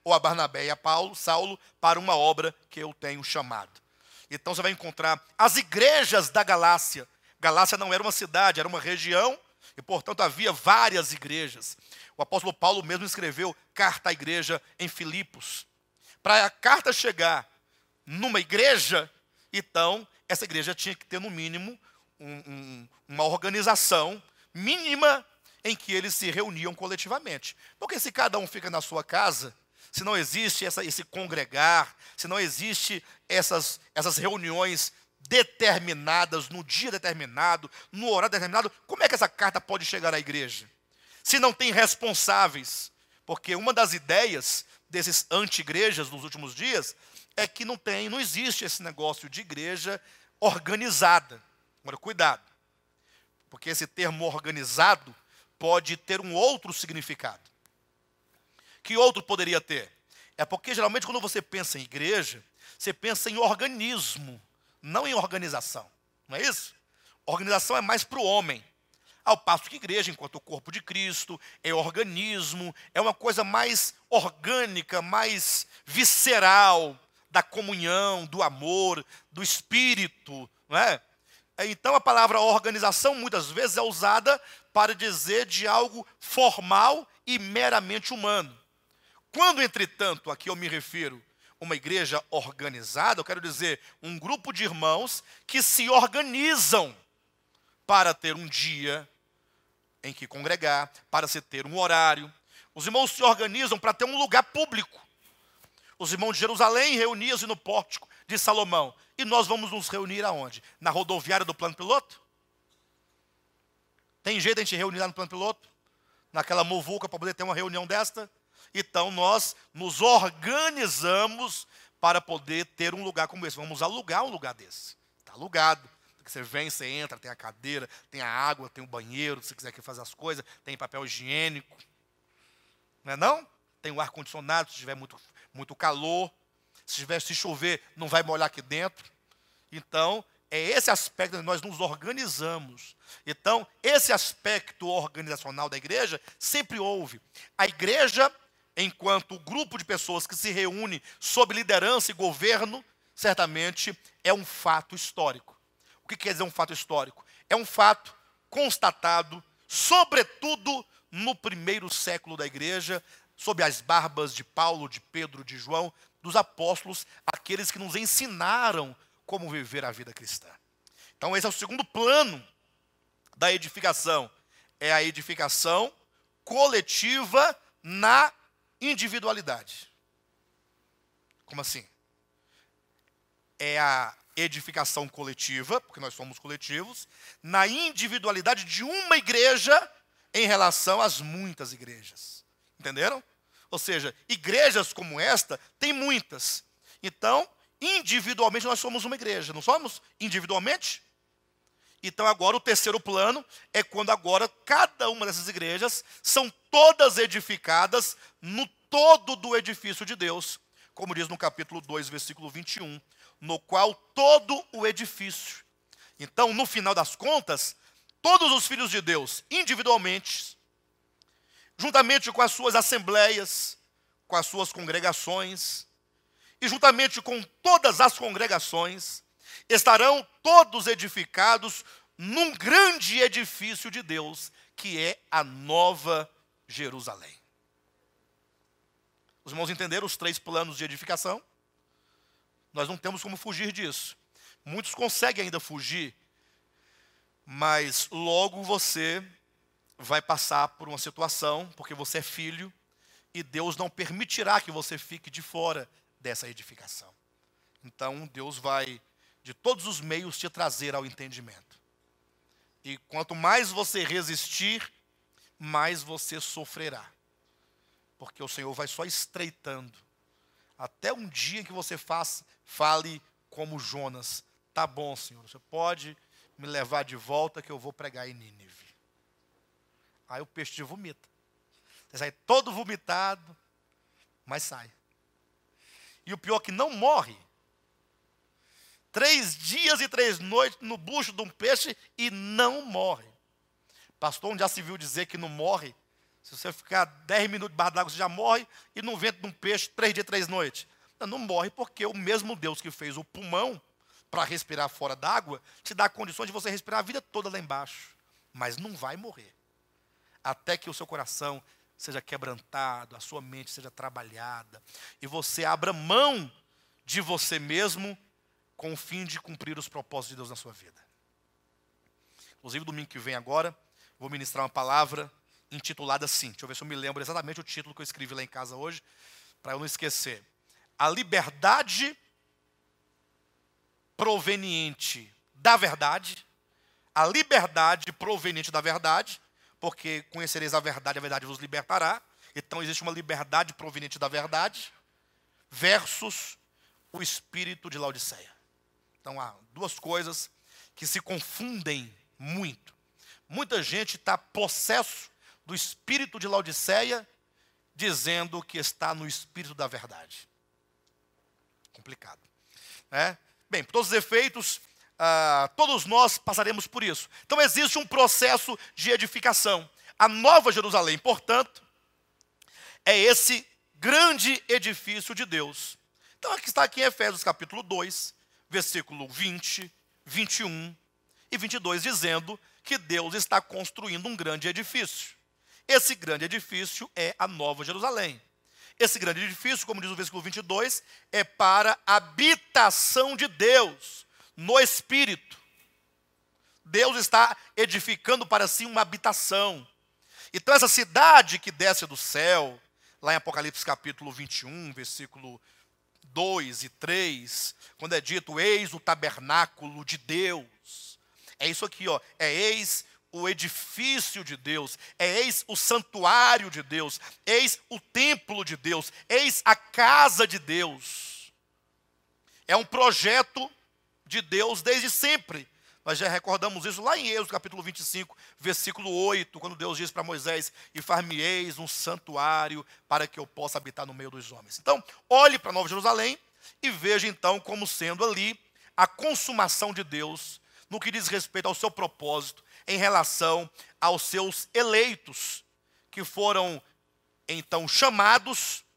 S1: ou a Barnabé e a Saulo, para uma obra que eu tenho chamado. Então você vai encontrar as igrejas da Galácia. Galácia não era uma cidade, era uma região, e portanto havia várias igrejas. O apóstolo Paulo mesmo escreveu carta à igreja em Filipos. Para a carta chegar numa igreja, então essa igreja tinha que ter no mínimo uma organização mínima em que eles se reuniam coletivamente. Porque se cada um fica na sua casa, se não existe esse congregar, se não existe essas reuniões determinadas, no dia determinado, no horário determinado, como é que essa carta pode chegar à igreja? Se não tem responsáveis, porque uma das ideias desses anti-igrejas nos últimos dias é que não existe esse negócio de igreja organizada. Agora, cuidado, porque esse termo organizado pode ter um outro significado. Que outro poderia ter? É porque geralmente quando você pensa em igreja, você pensa em organismo, não em organização. Não é isso? Organização é mais para o homem. Ao passo que igreja, enquanto o corpo de Cristo, é organismo, é uma coisa mais orgânica, mais visceral, da comunhão, do amor, do espírito, não é? Então a palavra organização muitas vezes é usada para dizer de algo formal e meramente humano. Quando, entretanto, aqui eu me refiro a uma igreja organizada, eu quero dizer um grupo de irmãos que se organizam para ter um dia em que congregar, para se ter um horário. Os irmãos se organizam para ter um lugar público. Os irmãos de Jerusalém reuniam-se no pórtico de Salomão. E nós vamos nos reunir aonde? Na rodoviária do plano piloto? Tem jeito de a gente reunir lá no plano piloto? Naquela muvuca para poder ter uma reunião desta? Então nós nos organizamos para poder ter um lugar como esse. Vamos alugar um lugar desse. Está alugado. Você vem, você entra, tem a cadeira, tem a água, tem o banheiro, se você quiser aqui fazer as coisas, tem papel higiênico. Não é não? Tem o ar-condicionado, se tiver muito calor. Se chover, não vai molhar aqui dentro. Então, é esse aspecto que nós nos organizamos. Então, esse aspecto organizacional da igreja sempre houve. A igreja, enquanto grupo de pessoas que se reúne sob liderança e governo, certamente é um fato histórico. O que quer dizer um fato histórico? É um fato constatado, sobretudo no primeiro século da igreja, sob as barbas de Paulo, de Pedro, de João, dos apóstolos, aqueles que nos ensinaram como viver a vida cristã. Então esse é o segundo plano da edificação. É a edificação coletiva na individualidade. Como assim? É a edificação coletiva, porque nós somos coletivos, na individualidade de uma igreja em relação às muitas igrejas. Entenderam? Ou seja, igrejas como esta, tem muitas. Então, individualmente nós somos uma igreja, não somos? Individualmente? Então agora o terceiro plano é quando agora cada uma dessas igrejas são todas edificadas no todo do edifício de Deus, como diz no capítulo 2, versículo 21, no qual todo o edifício. Então, no final das contas, todos os filhos de Deus, individualmente, juntamente com as suas assembleias, com as suas congregações, e juntamente com todas as congregações, estarão todos edificados num grande edifício de Deus, que é a Nova Jerusalém. Os irmãos entenderam os 3 planos de edificação? Nós não temos como fugir disso. Muitos conseguem ainda fugir, mas logo você vai passar por uma situação, porque você é filho, e Deus não permitirá que você fique de fora dessa edificação. Então Deus vai, de todos os meios, te trazer ao entendimento. E quanto mais você resistir, mais você sofrerá. Porque o Senhor vai só estreitando. Até um dia em que você fale como Jonas. Tá bom, Senhor, você pode me levar de volta que eu vou pregar em Nínive. Aí o peixe te vomita. Você sai todo vomitado, mas sai. E o pior é que não morre. 3 dias e 3 noites no bucho de um peixe e não morre. Pastor, onde já se viu dizer que não morre Se você ficar 10 minutos debaixo d'água, você já morre, e no ventre de um peixe, 3 dias, 3 noites. Não morre porque o mesmo Deus que fez o pulmão para respirar fora d'água, te dá condições de você respirar a vida toda lá embaixo. Mas não vai morrer. Até que o seu coração seja quebrantado, a sua mente seja trabalhada, e você abra mão de você mesmo com o fim de cumprir os propósitos de Deus na sua vida. Inclusive, domingo que vem agora, vou ministrar uma palavra intitulada assim. Deixa eu ver se eu me lembro exatamente o título que eu escrevi lá em casa hoje, para eu não esquecer. A liberdade proveniente da verdade, a liberdade proveniente da verdade, porque conhecereis a verdade vos libertará. Então existe uma liberdade proveniente da verdade, versus o espírito de Laodiceia. Então há duas coisas que se confundem muito. Muita gente está possesso do espírito de Laodiceia, dizendo que está no espírito da verdade. Complicado, né? Bem, por todos os efeitos, todos nós passaremos por isso. Então existe um processo de edificação. A Nova Jerusalém, portanto, é esse grande edifício de Deus. Então aqui está aqui em Efésios capítulo 2, versículo 20, 21 e 22, dizendo que Deus está construindo um grande edifício. Esse grande edifício é a Nova Jerusalém. Esse grande edifício, como diz o versículo 22, é para a habitação de Deus no Espírito. Deus está edificando para si uma habitação. Então essa cidade que desce do céu, lá em Apocalipse capítulo 21, versículo 2 e 3, quando é dito, eis o tabernáculo de Deus. É isso aqui, ó, é eis o edifício de Deus, é eis o santuário de Deus, eis o templo de Deus, eis a casa de Deus. É um projeto de Deus desde sempre. Nós já recordamos isso lá em Êxodo capítulo 25, versículo 8, quando Deus diz para Moisés, e far-me-eis um santuário para que eu possa habitar no meio dos homens. Então, olhe para Nova Jerusalém e veja então como sendo ali a consumação de Deus no que diz respeito ao seu propósito em relação aos seus eleitos, que foram então chamados,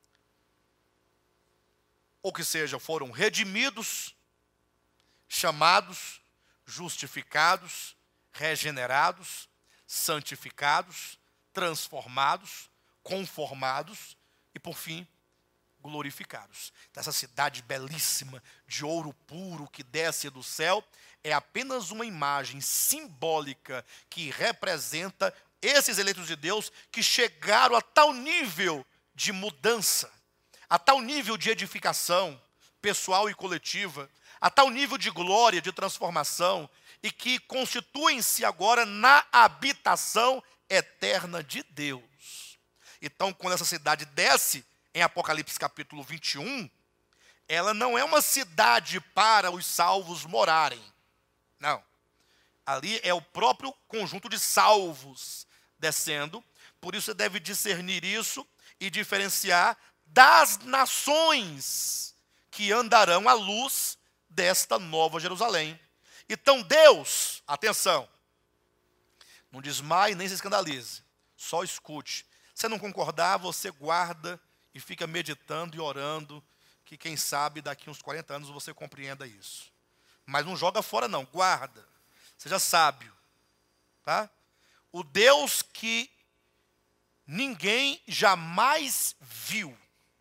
S1: ou que seja, foram redimidos, chamados, justificados, regenerados, santificados, transformados, conformados e, por fim, glorificados. Essa cidade belíssima, de ouro puro, que desce do céu, é apenas uma imagem simbólica que representa esses eleitos de Deus que chegaram a tal nível de mudança, a tal nível de edificação pessoal e coletiva, a tal nível de glória, de transformação, e que constituem-se agora na habitação eterna de Deus. Então, quando essa cidade desce, em Apocalipse capítulo 21, ela não é uma cidade para os salvos morarem. Não. Ali é o próprio conjunto de salvos descendo. Por isso você deve discernir isso e diferenciar das nações que andarão à luz desta Nova Jerusalém. Então Deus, atenção, não desmaie nem se escandalize, só escute. Se não concordar, você guarda e fica meditando e orando, que quem sabe daqui uns 40 anos você compreenda isso. Mas não joga fora não, guarda, seja sábio, tá? O Deus que ninguém jamais viu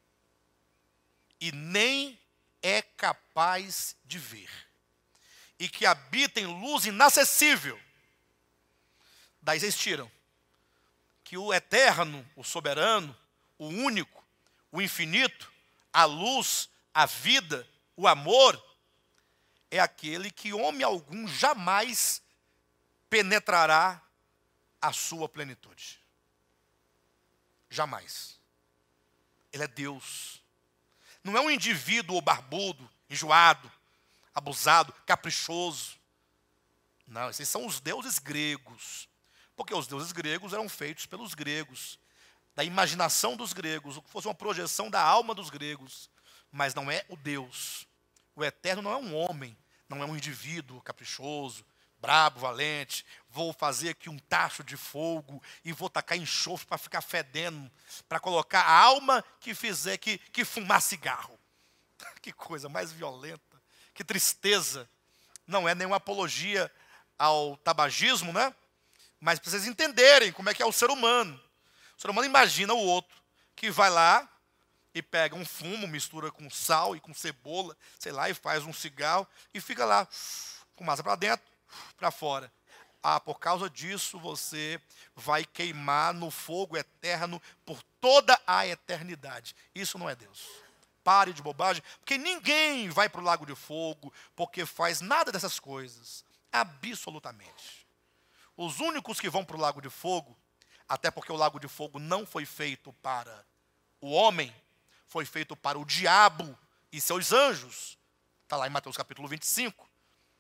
S1: e nem é capaz de ver, e que habita em luz inacessível, daí vocês tiram que o eterno, o soberano, o único, o infinito, a luz, a vida, o amor, é aquele que homem algum jamais penetrará a sua plenitude. Jamais. Ele é Deus. Não é um indivíduo barbudo, enjoado, abusado, caprichoso. Não, esses são os deuses gregos. Porque os deuses gregos eram feitos pelos gregos, da imaginação dos gregos, o que fosse uma projeção da alma dos gregos. Mas não é o Deus. O eterno não é um homem, não é um indivíduo caprichoso, brabo, valente, vou fazer aqui um tacho de fogo e vou tacar enxofre para ficar fedendo, para colocar a alma que fizer que fumar cigarro. Que coisa mais violenta, que tristeza. Não é nenhuma apologia ao tabagismo, né? Mas para vocês entenderem como é que é o ser humano. O ser humano imagina o outro que vai lá e pega um fumo, mistura com sal e com cebola, sei lá, e faz um cigarro e fica lá, fumaça para dentro, para fora. Ah, por causa disso você vai queimar no fogo eterno por toda a eternidade. Isso não é Deus. Pare de bobagem, porque ninguém vai para o lago de fogo porque faz nada dessas coisas. Absolutamente. Os únicos que vão para o lago de fogo, até porque o lago de fogo não foi feito para o homem, foi feito para o diabo e seus anjos. Está lá em Mateus capítulo 25.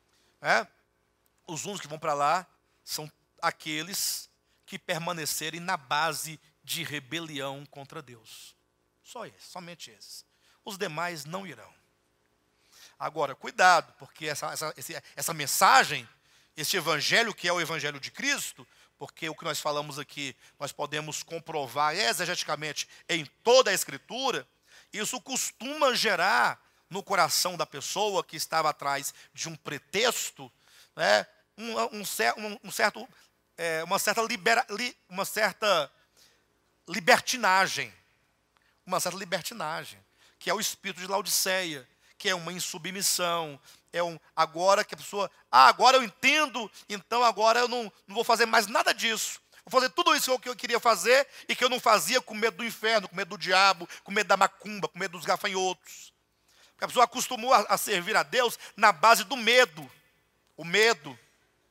S1: Os únicos que vão para lá são aqueles que permanecerem na base de rebelião contra Deus. Só esses, somente esses. Os demais não irão. Agora, cuidado, porque essa mensagem, esse evangelho que é o evangelho de Cristo, porque o que nós falamos aqui, nós podemos comprovar exegeticamente em toda a Escritura, isso costuma gerar no coração da pessoa que estava atrás de um pretexto, né, uma certa libertinagem. Uma certa libertinagem, que é o espírito de Laodiceia, que é uma insubmissão, agora que a pessoa, agora eu entendo, então agora eu não vou fazer mais nada disso. Vou fazer tudo isso que eu queria fazer e que eu não fazia com medo do inferno, com medo do diabo, com medo da macumba, com medo dos gafanhotos. Porque a pessoa acostumou a servir a Deus na base do medo. O medo.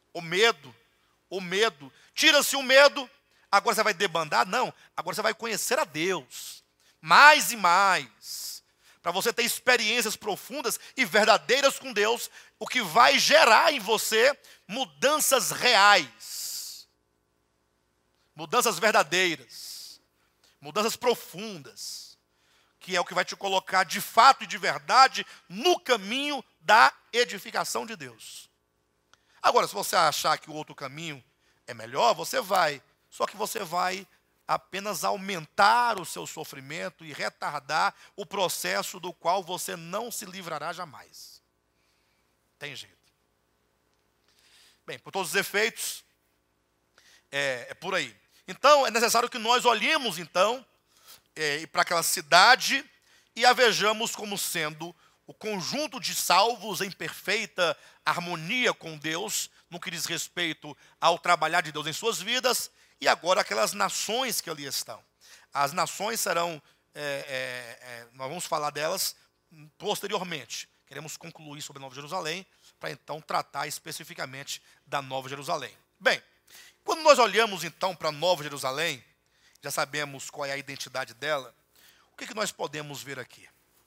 S1: Tira-se o medo, agora você vai debandar? Não, agora você vai conhecer a Deus. Mais e mais. Para você ter experiências profundas e verdadeiras com Deus, o que vai gerar em você mudanças reais. Mudanças verdadeiras. Mudanças profundas. Que é o que vai te colocar de fato e de verdade no caminho da edificação de Deus. Agora, se você achar que o outro caminho é melhor, você vai. Só que você vai apenas aumentar o seu sofrimento e retardar o processo do qual você não se livrará jamais. Tem jeito. Bem, por todos os efeitos, é por aí. Então, é necessário que nós olhemos, então, para aquela cidade e a vejamos como sendo o conjunto de salvos em perfeita harmonia com Deus, no que diz respeito ao trabalhar de Deus em suas vidas, e agora aquelas nações que ali estão. As nações serão, nós vamos falar delas posteriormente. Queremos concluir sobre a Nova Jerusalém, para então tratar especificamente da Nova Jerusalém. Bem, quando nós olhamos então para a Nova Jerusalém, já sabemos qual é a identidade dela, o que nós podemos ver aqui?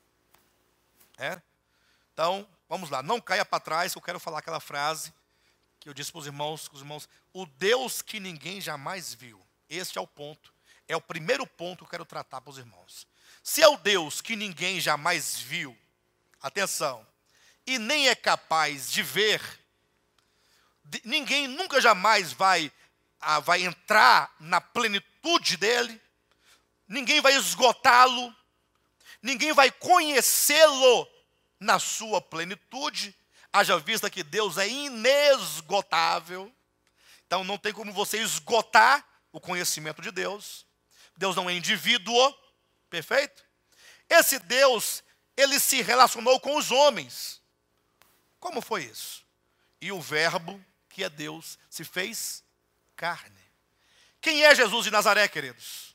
S1: Então, vamos lá, não caia para trás, que eu quero falar aquela frase que eu disse para os irmãos, o Deus que ninguém jamais viu. Este é o ponto, é o primeiro ponto que eu quero tratar para os irmãos. Se é o Deus que ninguém jamais viu, atenção, e nem é capaz de ver, ninguém nunca jamais vai entrar na plenitude dele, ninguém vai esgotá-lo, ninguém vai conhecê-lo na sua plenitude, haja vista que Deus é inesgotável, então não tem como você esgotar o conhecimento de Deus. Deus não é indivíduo, perfeito? Esse Deus, ele se relacionou com os homens. Como foi isso? E o verbo, que é Deus, se fez carne. Quem é Jesus de Nazaré, queridos?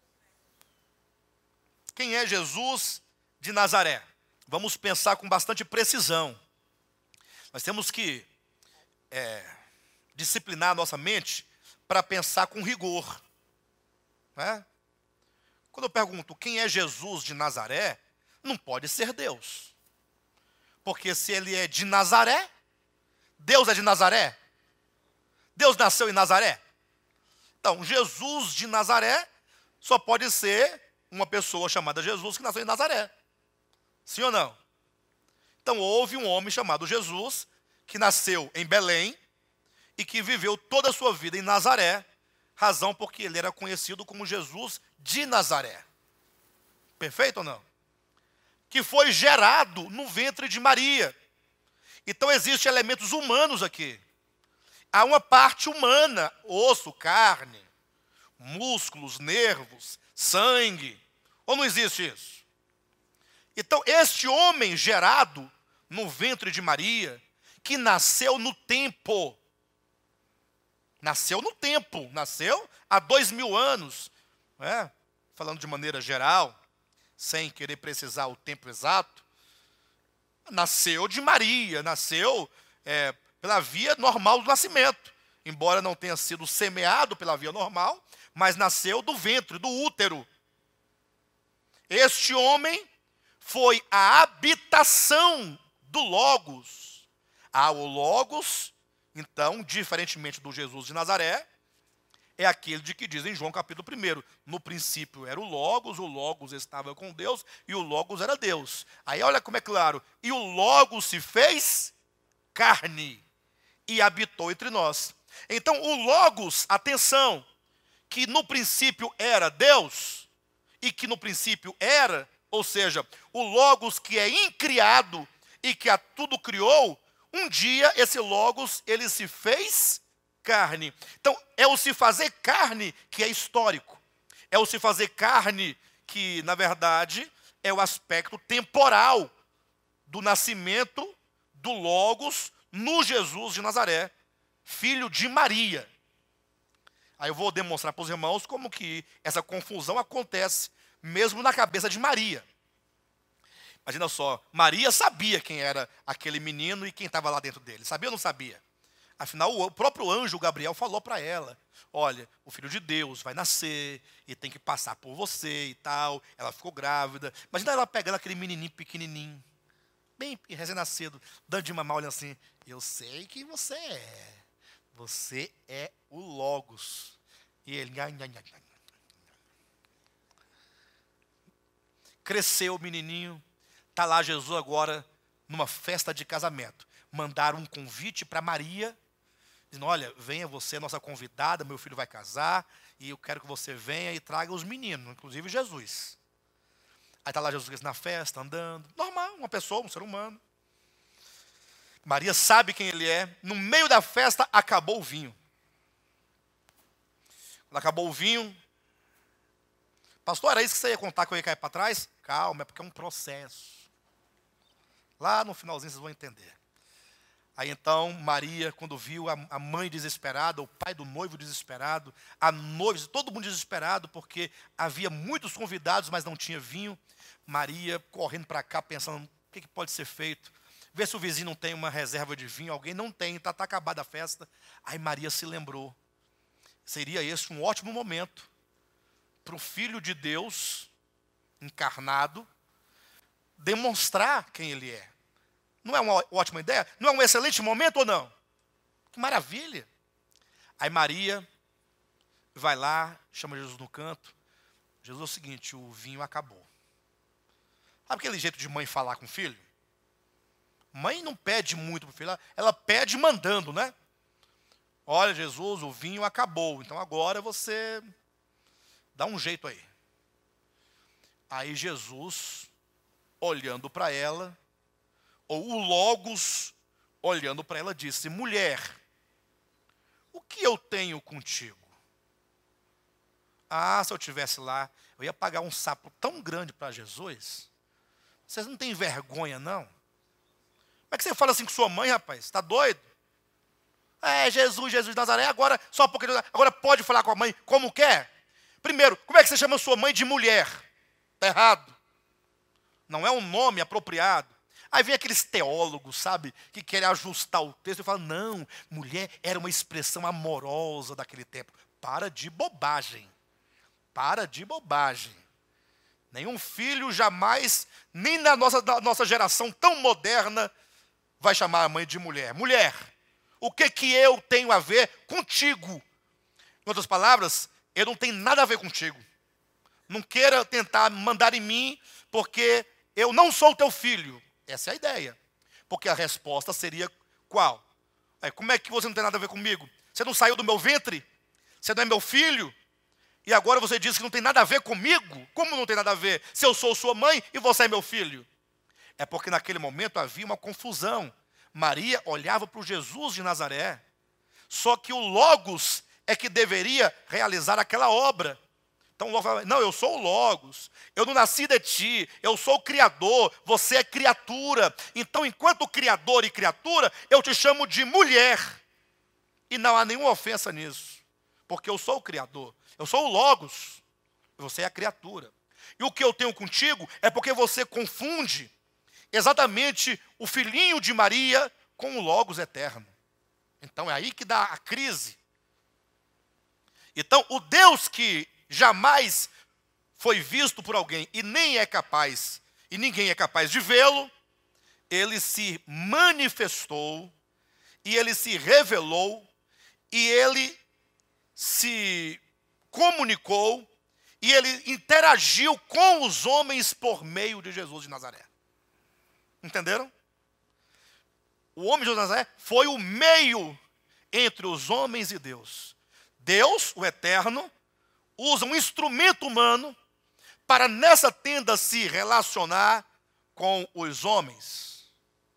S1: Quem é Jesus de Nazaré? Vamos pensar com bastante precisão. Nós temos que disciplinar a nossa mente para pensar com rigor. Né? Quando eu pergunto quem é Jesus de Nazaré, não pode ser Deus. Porque se ele é de Nazaré, Deus é de Nazaré? Deus nasceu em Nazaré? Então, Jesus de Nazaré só pode ser uma pessoa chamada Jesus que nasceu em Nazaré. Sim ou não? Então, houve um homem chamado Jesus, que nasceu em Belém, e que viveu toda a sua vida em Nazaré, razão porque ele era conhecido como Jesus de Nazaré. Perfeito ou não? Que foi gerado no ventre de Maria. Então existem elementos humanos aqui. Há uma parte humana, osso, carne, músculos, nervos, sangue. Ou não existe isso? Então este homem gerado no ventre de Maria, que nasceu no tempo, nasceu há 2000 anos, né? Falando de maneira geral, sem querer precisar o tempo exato, nasceu de Maria, nasceu pela via normal do nascimento, embora não tenha sido semeado pela via normal, mas nasceu do ventre, do útero. Este homem foi a habitação do Logos. O Logos, então, diferentemente do Jesus de Nazaré, é aquele de que diz em João capítulo 1, no princípio era o Logos estava com Deus, e o Logos era Deus. Aí olha como é claro, e o Logos se fez carne, e habitou entre nós. Então o Logos, atenção, que no princípio era Deus, e que no princípio era, ou seja, o Logos que é incriado, e que a tudo criou, um dia esse Logos, ele se fez carne. Então, é o se fazer carne que é histórico. É o se fazer carne que, na verdade, é o aspecto temporal do nascimento do Logos no Jesus de Nazaré, filho de Maria. Aí eu vou demonstrar para os irmãos como que essa confusão acontece mesmo na cabeça de Maria. Imagina só, Maria sabia quem era aquele menino e quem estava lá dentro dele. Sabia ou não sabia? Afinal, o próprio anjo Gabriel falou para ela, olha, o Filho de Deus vai nascer e tem que passar por você e tal. Ela ficou grávida. Imagina ela pegando aquele menininho pequenininho, bem recém-nascido, dando de mamar, olhando assim, eu sei que você é. Você é o Logos. E ele... Cresceu o menininho. Está lá Jesus agora numa festa de casamento. Mandaram um convite para Maria, dizendo, olha, venha você, nossa convidada, meu filho vai casar, e eu quero que você venha e traga os meninos, inclusive Jesus. Aí está lá Jesus na festa, andando, normal, uma pessoa, um ser humano. Maria sabe quem ele é. No meio da festa, acabou o vinho. Quando acabou o vinho, pastor, era isso que você ia contar que eu ia cair para trás? Calma, é porque é um processo. Lá no finalzinho vocês vão entender. Aí então, Maria, quando viu a mãe desesperada, o pai do noivo desesperado, a noiva, todo mundo desesperado, porque havia muitos convidados, mas não tinha vinho. Maria correndo para cá, pensando, o que pode ser feito? Vê se o vizinho não tem uma reserva de vinho. Alguém não tem, está acabada a festa. Aí Maria se lembrou. Seria esse um ótimo momento para o Filho de Deus, encarnado, demonstrar quem ele é. Não é uma ótima ideia? Não é um excelente momento ou não? Que maravilha! Aí Maria vai lá, chama Jesus no canto. Jesus é o seguinte, o vinho acabou. Sabe aquele jeito de mãe falar com o filho? Mãe não pede muito para o filho, ela pede mandando, né? Olha, Jesus, o vinho acabou, então agora você dá um jeito aí. Aí Jesus, olhando para ela, ou o Logos, olhando para ela, disse, mulher, o que eu tenho contigo? Se eu estivesse lá, eu ia pagar um sapo tão grande para Jesus. Vocês não têm vergonha, não? Como é que você fala assim com sua mãe, rapaz? Está doido? Jesus de Nazaré, agora só porque agora pode falar com a mãe como quer? Primeiro, como é que você chama sua mãe de mulher? Está errado. Não é um nome apropriado. Aí vem aqueles teólogos, sabe, que querem ajustar o texto e falam, não, mulher era uma expressão amorosa daquele tempo. Para de bobagem. Para de bobagem. Nenhum filho jamais, nem na nossa geração tão moderna, vai chamar a mãe de mulher. Mulher, o que eu tenho a ver contigo? Em outras palavras, eu não tenho nada a ver contigo. Não queira tentar mandar em mim, porque eu não sou teu filho. Essa é a ideia. Porque a resposta seria qual? Aí, como é que você não tem nada a ver comigo? Você não saiu do meu ventre? Você não é meu filho? E agora você diz que não tem nada a ver comigo? Como não tem nada a ver? Se eu sou sua mãe e você é meu filho? É porque naquele momento havia uma confusão. Maria olhava para o Jesus de Nazaré. Só que o Logos é que deveria realizar aquela obra. Então o Logos fala, não, eu sou o Logos. Eu não nasci de ti. Eu sou o Criador. Você é criatura. Então, enquanto Criador e criatura, eu te chamo de mulher. E não há nenhuma ofensa nisso. Porque eu sou o Criador. Eu sou o Logos, você é a criatura. E o que eu tenho contigo é porque você confunde exatamente o filhinho de Maria com o Logos eterno. Então é aí que dá a crise. Então o Deus que jamais foi visto por alguém e nem é capaz, e ninguém é capaz de vê-lo, ele se manifestou, e ele se revelou, e ele se comunicou e ele interagiu com os homens por meio de Jesus de Nazaré. Entenderam? O homem de Nazaré foi o meio entre os homens e Deus. Deus, o eterno, usa um instrumento humano para nessa tenda se relacionar com os homens.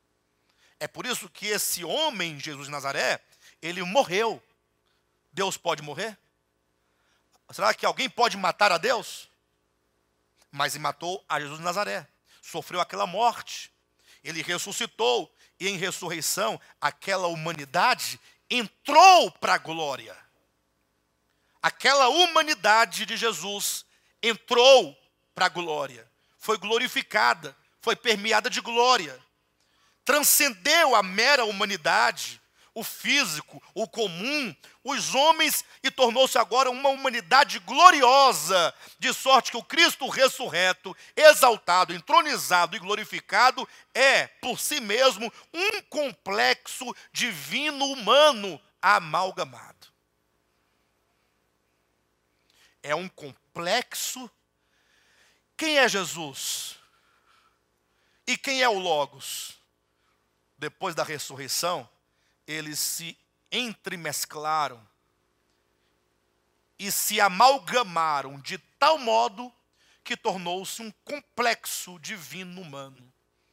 S1: É por isso que esse homem, Jesus de Nazaré, ele morreu. Deus pode morrer? Será que alguém pode matar a Deus? Mas ele matou a Jesus de Nazaré. Sofreu aquela morte. Ele ressuscitou. E em ressurreição, aquela humanidade entrou para a glória. Aquela humanidade de Jesus entrou para a glória. Foi glorificada. Foi permeada de glória. Transcendeu a mera humanidade, o físico, o comum, os homens, e tornou-se agora uma humanidade gloriosa, de sorte que o Cristo ressurreto, exaltado, entronizado e glorificado, é, por si mesmo, um complexo divino-humano amalgamado. É um complexo. Quem é Jesus? E quem é o Logos? Depois da ressurreição, eles se entremesclaram e se amalgamaram de tal modo que tornou-se um complexo divino humano.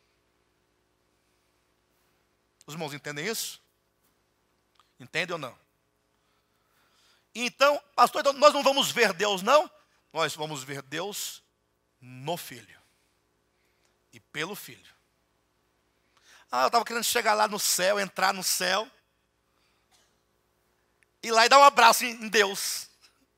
S1: Os irmãos entendem isso? Entendem ou não? Então, pastor, então nós não vamos ver Deus, não? Nós vamos ver Deus no Filho e pelo Filho. Eu estava querendo chegar lá no céu, entrar no céu, ir lá e dar um abraço em Deus.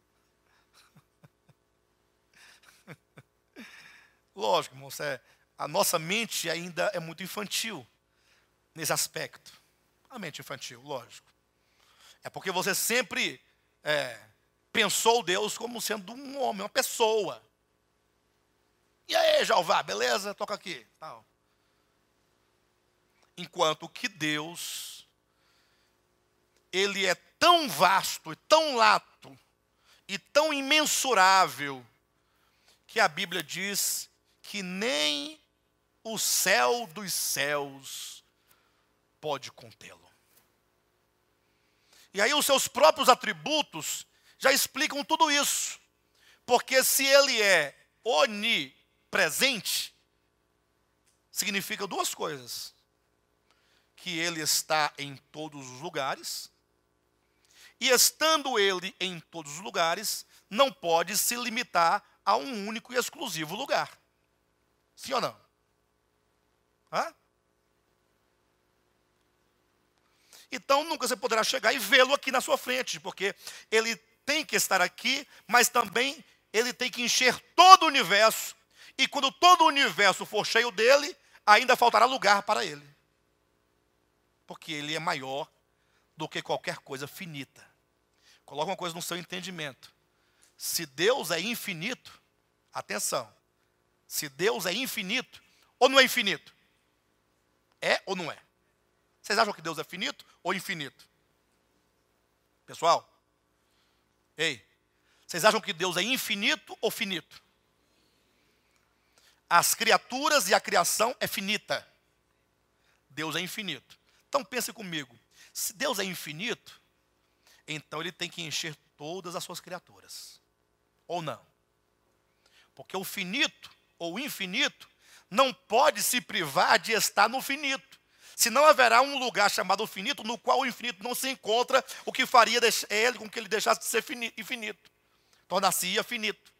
S1: Lógico, irmãos, a nossa mente ainda é muito infantil nesse aspecto. A mente infantil, lógico. É porque você sempre pensou Deus como sendo um homem, uma pessoa. E aí, Jeová, beleza? Toca aqui. Tal. Enquanto que Deus, Ele é tão vasto, e tão lato, e tão imensurável, que a Bíblia diz que nem o céu dos céus pode contê-lo. E aí os seus próprios atributos já explicam tudo isso. Porque se Ele é onipresente, significa duas coisas. Que Ele está em todos os lugares, e estando Ele em todos os lugares, não pode se limitar a um único e exclusivo lugar. Sim ou não? Hã? Então nunca você poderá chegar e vê-lo aqui na sua frente, porque Ele tem que estar aqui, mas também Ele tem que encher todo o universo, e quando todo o universo for cheio dEle, ainda faltará lugar para Ele. Porque Ele é maior do que qualquer coisa finita. Coloca uma coisa no seu entendimento. Se Deus é infinito, atenção, se Deus é infinito, ou não é infinito? É ou não é? Vocês acham que Deus é finito ou infinito? Pessoal, ei, vocês acham que Deus é infinito ou finito? As criaturas e a criação é finita. Deus é infinito. Então pense comigo, Se Deus é infinito, então ele tem que encher todas as suas criaturas. Ou não? Porque o finito ou o infinito não pode se privar de estar no finito. Senão haverá um lugar chamado finito, no qual o infinito não se encontra, o que faria ele com que ele deixasse de ser infinito. Tornar-se-ia finito.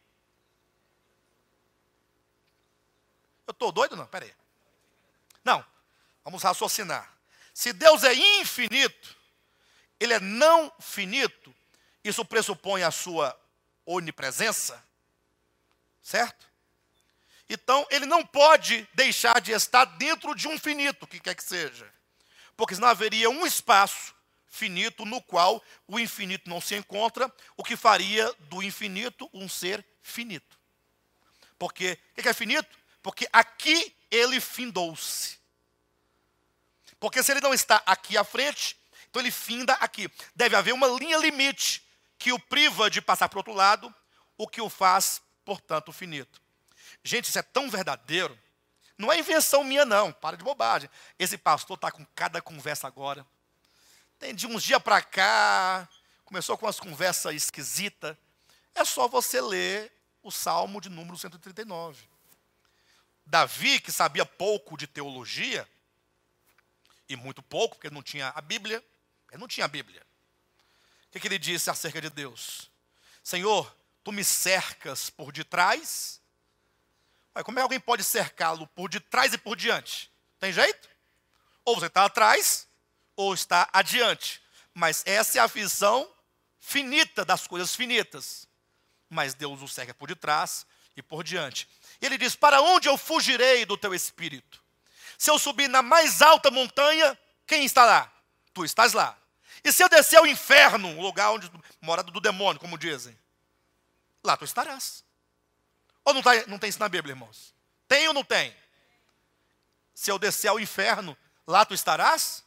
S1: Eu estou doido? Não, peraí. Não, vamos raciocinar. Se Deus é infinito, ele é não finito, isso pressupõe a sua onipresença, certo? Então, ele não pode deixar de estar dentro de um finito, o que quer que seja. Porque senão haveria um espaço finito no qual o infinito não se encontra, o que faria do infinito um ser finito. Porque, o que é finito? Porque aqui ele findou-se. Porque se ele não está aqui à frente, então ele finda aqui. Deve haver uma linha limite que o priva de passar para o outro lado, o que o faz, portanto, finito. Gente, isso é tão verdadeiro. Não é invenção minha, não. Para de bobagem. Esse pastor está com cada conversa agora. Tem de uns dias para cá, começou com umas conversas esquisitas. É só você ler o Salmo de número 139. Davi, que sabia pouco de teologia, e muito pouco, porque ele não tinha a Bíblia. Ele não tinha a Bíblia. O que ele disse acerca de Deus? Senhor, tu me cercas por detrás. Como é que alguém pode cercá-lo por detrás e por diante? Tem jeito? Ou você está atrás, ou está adiante. Mas essa é a visão finita das coisas finitas. Mas Deus o cerca por detrás e por diante. E ele diz, para onde eu fugirei do teu espírito? Se eu subir na mais alta montanha, quem está lá? Tu estás lá. E se eu descer ao inferno, o lugar onde morada do demônio, como dizem? Lá tu estarás. Ou não tem isso na Bíblia, irmãos? Tem ou não tem? Se eu descer ao inferno, lá tu estarás?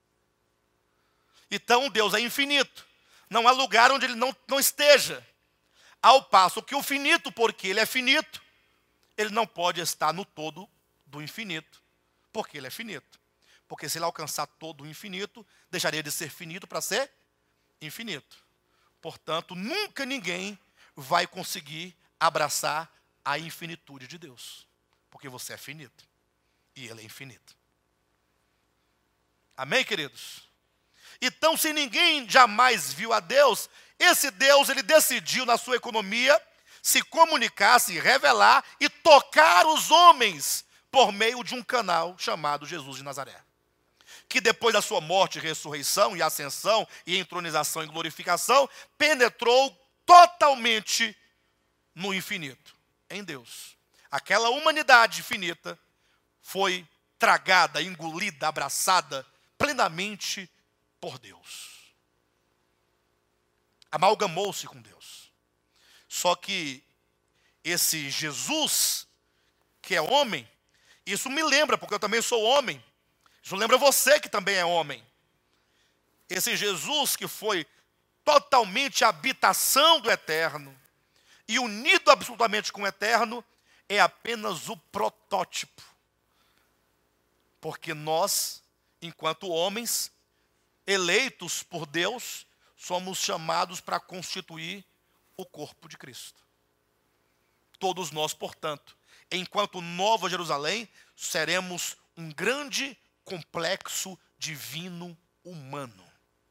S1: Então Deus é infinito. Não há lugar onde ele não esteja. Ao passo que o finito, porque ele é finito, ele não pode estar no todo do infinito. Porque ele é finito. Porque se ele alcançar todo o infinito, deixaria de ser finito para ser infinito. Portanto, nunca ninguém vai conseguir abraçar a infinitude de Deus. Porque você é finito. E ele é infinito. Amém, queridos? Então, se ninguém jamais viu a Deus, esse Deus, ele decidiu na sua economia se comunicar, se revelar e tocar os homens por meio de um canal chamado Jesus de Nazaré. Que depois da sua morte, ressurreição e ascensão e entronização e glorificação, penetrou totalmente no infinito, em Deus. Aquela humanidade finita foi tragada, engolida, abraçada plenamente por Deus. Amalgamou-se com Deus. Só que esse Jesus, que é homem, isso me lembra, porque eu também sou homem. Isso lembra você que também é homem. Esse Jesus que foi totalmente a habitação do eterno e unido absolutamente com o eterno, é apenas o protótipo. Porque nós, enquanto homens, eleitos por Deus, somos chamados para constituir o corpo de Cristo. Todos nós, portanto, enquanto Nova Jerusalém, seremos um grande complexo divino humano.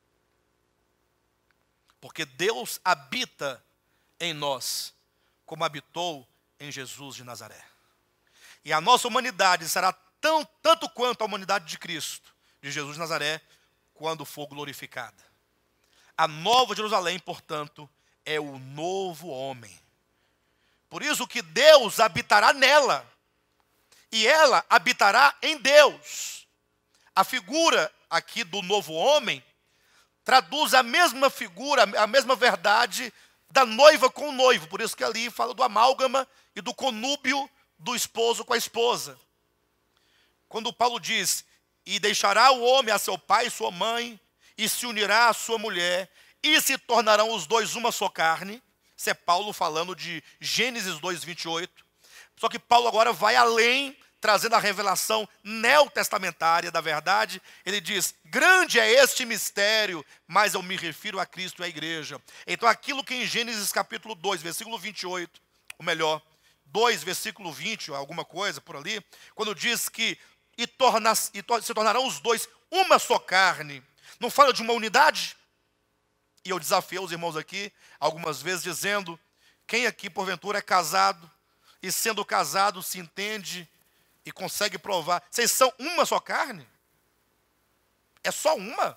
S1: Porque Deus habita em nós, como habitou em Jesus de Nazaré. E a nossa humanidade será tanto quanto a humanidade de Cristo, de Jesus de Nazaré, quando for glorificada. A Nova Jerusalém, portanto, é o novo homem. Por isso que Deus habitará nela, e ela habitará em Deus. A figura aqui do novo homem traduz a mesma figura, a mesma verdade da noiva com o noivo. Por isso que ali fala do amálgama e do conúbio do esposo com a esposa. Quando Paulo diz, e deixará o homem a seu pai e sua mãe, e se unirá à sua mulher, e se tornarão os dois uma só carne. Isso é Paulo falando de Gênesis 2:28. Só que Paulo agora vai além trazendo a revelação neotestamentária da verdade, ele diz: grande é este mistério, mas eu me refiro a Cristo e à igreja. Então aquilo que em Gênesis capítulo 2, versículo 28, ou melhor, 2, versículo 20, ou alguma coisa por ali, quando diz que se tornarão os dois uma só carne, não fala de uma unidade? E eu desafiei os irmãos aqui, algumas vezes, dizendo: quem aqui porventura é casado, e sendo casado se entende e consegue provar, vocês são uma só carne? É só uma?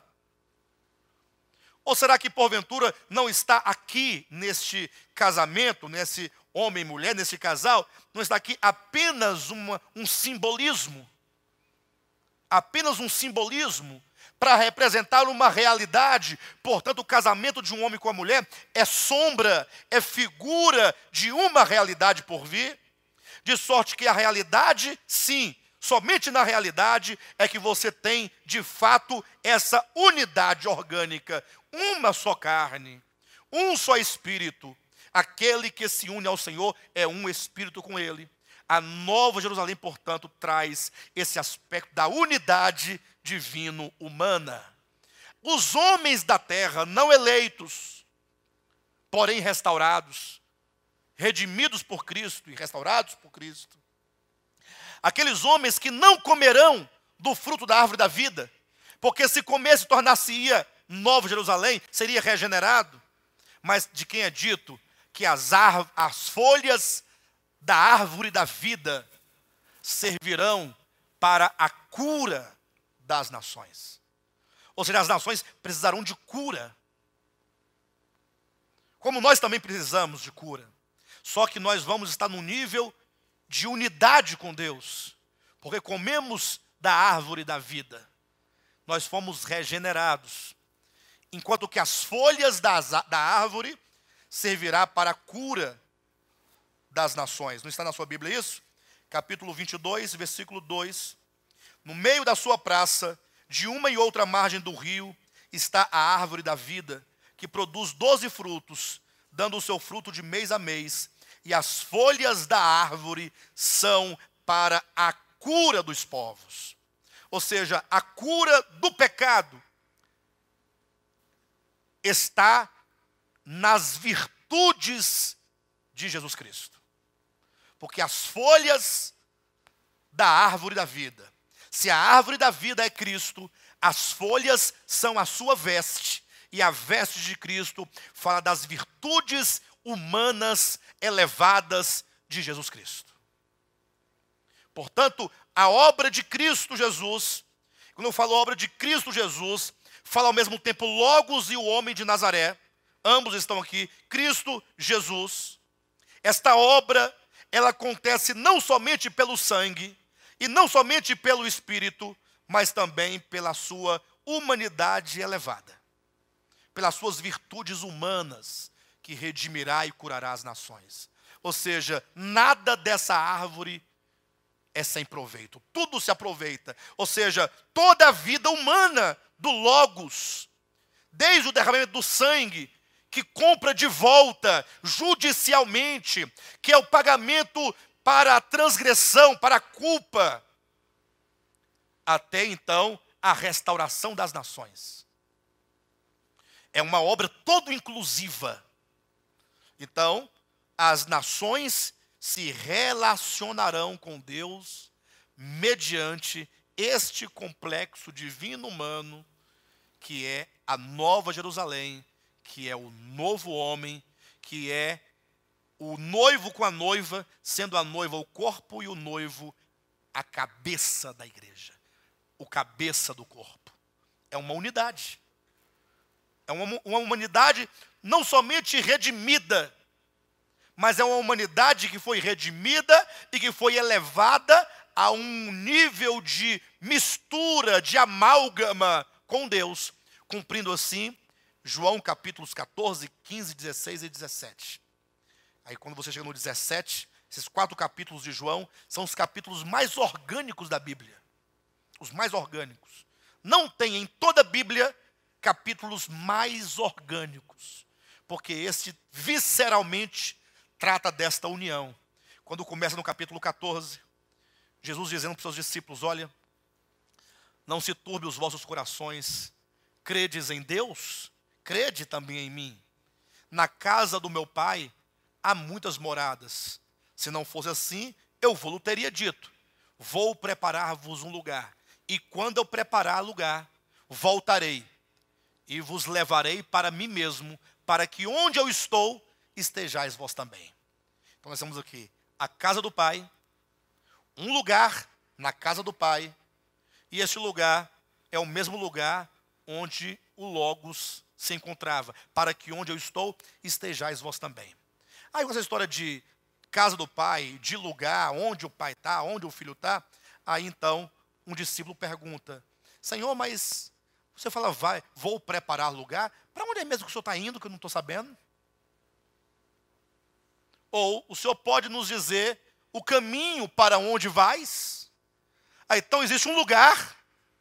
S1: Ou será que porventura não está aqui neste casamento, nesse homem e mulher, nesse casal, não está aqui apenas um simbolismo? Apenas um simbolismo para representar uma realidade. Portanto, o casamento de um homem com a mulher é sombra, é figura de uma realidade por vir, de sorte que a realidade, sim, somente na realidade é que você tem, de fato, essa unidade orgânica, uma só carne, um só espírito. Aquele que se une ao Senhor é um espírito com Ele. A Nova Jerusalém, portanto, traz esse aspecto da unidade divino-humana. Os homens da terra, não eleitos, porém restaurados, redimidos por Cristo e restaurados por Cristo. Aqueles homens que não comerão do fruto da árvore da vida, porque se comesse tornar-se-ia Nova Jerusalém, seria regenerado. Mas de quem é dito que as folhas da árvore da vida servirão para a cura das nações. Ou seja, as nações precisarão de cura. Como nós também precisamos de cura. Só que nós vamos estar num nível de unidade com Deus. Porque comemos da árvore da vida. Nós fomos regenerados. Enquanto que as folhas da árvore servirá para a cura das nações. Não está na sua Bíblia isso? Capítulo 22, versículo 2. No meio da sua praça, de uma e outra margem do rio, está a árvore da vida, que produz 12 frutos, dando o seu fruto de mês a mês. E as folhas da árvore são para a cura dos povos. Ou seja, a cura do pecado está nas virtudes de Jesus Cristo. Porque as folhas da árvore da vida, se a árvore da vida é Cristo, as folhas são a sua veste, e a veste de Cristo fala das virtudes humanas elevadas de Jesus Cristo. Portanto, a obra de Cristo Jesus, quando eu falo obra de Cristo Jesus, fala ao mesmo tempo Logos e o homem de Nazaré, ambos estão aqui, Cristo Jesus. Esta obra, ela acontece não somente pelo sangue, e não somente pelo Espírito, mas também pela sua humanidade elevada, pelas suas virtudes humanas, que redimirá e curará as nações. Ou seja, nada dessa árvore é sem proveito, tudo se aproveita. Ou seja, toda a vida humana do Logos, desde o derramamento do sangue, que compra de volta judicialmente, que é o pagamento para a transgressão, para a culpa, até então a restauração das nações. É uma obra todo inclusiva. Então, as nações se relacionarão com Deus mediante este complexo divino humano, que é a Nova Jerusalém, que é o novo homem, que é o noivo com a noiva, sendo a noiva o corpo e o noivo a cabeça da igreja. O cabeça do corpo. É uma unidade. É uma humanidade não somente redimida, mas é uma humanidade que foi redimida e que foi elevada a um nível de mistura, de amálgama com Deus, cumprindo assim João capítulos 14, 15, 16 e 17. Aí quando você chega no 17, esses 4 capítulos de João são os capítulos mais orgânicos da Bíblia. Os mais orgânicos. Não tem em toda a Bíblia capítulos mais orgânicos, porque este visceralmente trata desta união. Quando começa no capítulo 14, Jesus dizendo para os seus discípulos: olha, não se turbe os vossos corações, credes em Deus, crede também em mim. Na casa do meu Pai há muitas moradas. Se não fosse assim, eu vou-lhe teria dito: vou preparar-vos um lugar. E quando eu preparar lugar, voltarei e vos levarei para mim mesmo, para que onde eu estou, estejais vós também. Então nós temos aqui a casa do Pai, um lugar na casa do Pai, e esse lugar é o mesmo lugar onde o Logos se encontrava, para que onde eu estou, estejais vós também. Aí com essa história de casa do Pai, de lugar, onde o Pai está, onde o Filho está, aí então um discípulo pergunta: Senhor, mas você fala, vou preparar lugar, para onde é mesmo que o Senhor está indo, que eu não estou sabendo? Ou o Senhor pode nos dizer o caminho para onde vais? Aí, então existe um lugar.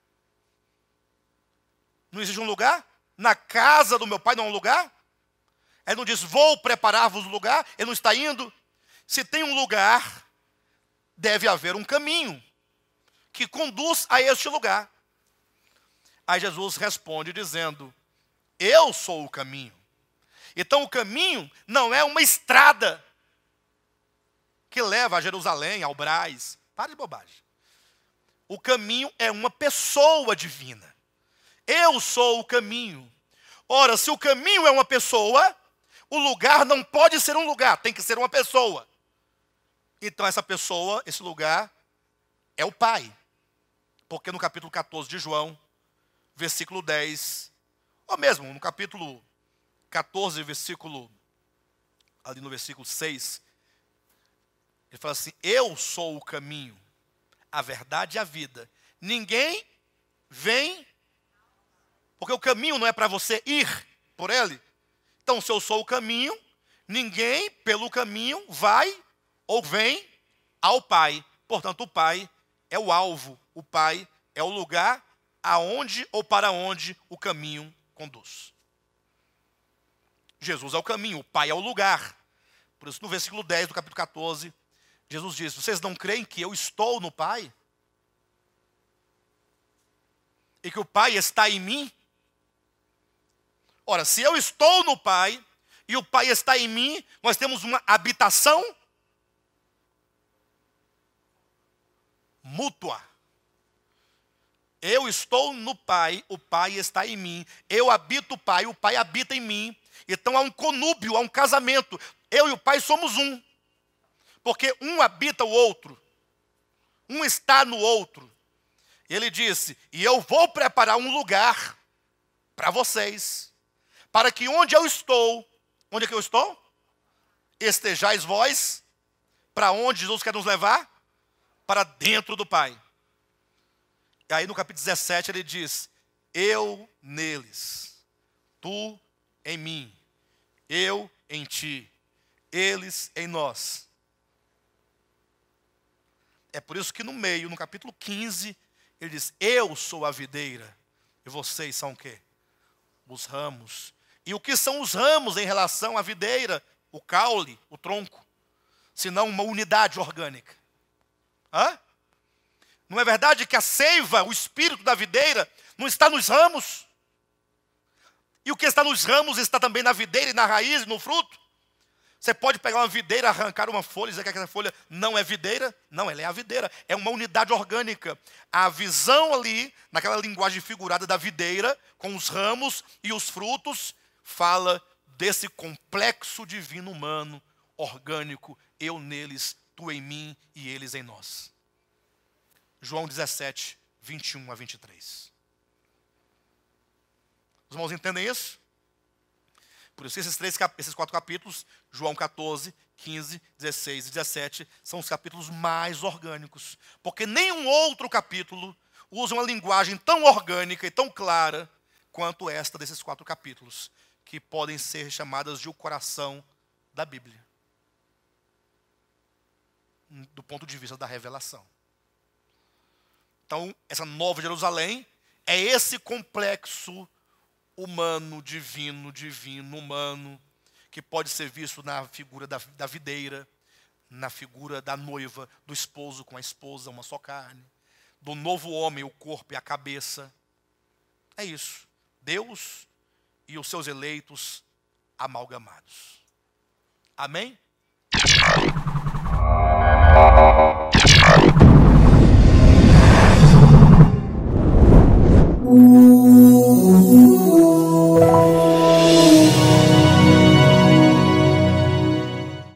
S1: Não existe um lugar? Na casa do meu Pai não há um lugar? Ele não diz, vou preparar-vos um lugar, ele não está indo. Se tem um lugar, deve haver um caminho que conduz a este lugar. Aí Jesus responde dizendo: eu sou o caminho. Então o caminho não é uma estrada que leva a Jerusalém, ao Brás. Para de bobagem. O caminho é uma pessoa divina. Eu sou o caminho. Ora, se o caminho é uma pessoa, o lugar não pode ser um lugar, tem que ser uma pessoa. Então essa pessoa, esse lugar, é o Pai. Porque no capítulo 14 de João, versículo 10, ou mesmo no capítulo 14, ali no versículo 6, ele fala assim: eu sou o caminho, a verdade e a vida. Ninguém vem, porque o caminho não é para você ir por ele. Então, se eu sou o caminho, ninguém pelo caminho vai ou vem ao Pai. Portanto, o Pai é o alvo, o Pai é o lugar aonde ou para onde o caminho conduz. Jesus é o caminho, o Pai é o lugar. Por isso, no versículo 10 do capítulo 14, Jesus diz: vocês não creem que eu estou no Pai? E que o Pai está em mim? Ora, se eu estou no Pai e o Pai está em mim, nós temos uma habitação mútua. Eu estou no Pai, o Pai está em mim. Eu habito o Pai habita em mim. Então há um conúbio, há um casamento. Eu e o Pai somos um. Porque um habita o outro. Um está no outro. Ele disse: e eu vou preparar um lugar para vocês, para que onde eu estou, onde é que eu estou? Estejais vós. Para onde Jesus quer nos levar? Para dentro do Pai. E aí no capítulo 17 ele diz: eu neles, tu em mim, eu em ti, eles em nós. É por isso que no meio, no capítulo 15, ele diz: eu sou a videira, e vocês são o quê? Os ramos. E o que são os ramos em relação à videira? O caule, o tronco, senão uma unidade orgânica. Hã? Não é verdade que a seiva, o espírito da videira, não está nos ramos? E o que está nos ramos está também na videira e na raiz e no fruto? Você pode pegar uma videira, arrancar uma folha e dizer que aquela folha não é videira? Não, ela é a videira. É uma unidade orgânica. A visão ali, naquela linguagem figurada da videira, com os ramos e os frutos, fala desse complexo divino humano, orgânico. Eu neles, tu em mim e eles em nós. João 17, 21 a 23. Os irmãos entendem isso? Por isso esses 4 capítulos, João 14, 15, 16 e 17, são os capítulos mais orgânicos. Porque nenhum outro capítulo usa uma linguagem tão orgânica e tão clara quanto esta desses 4 capítulos, que podem ser chamadas de o coração da Bíblia, do ponto de vista da revelação. Então, essa Nova Jerusalém é esse complexo humano, divino, humano, que pode ser visto na figura da videira, na figura da noiva, do esposo com a esposa, uma só carne, do novo homem, o corpo e a cabeça. É isso. Deus e os seus eleitos amalgamados. Amém?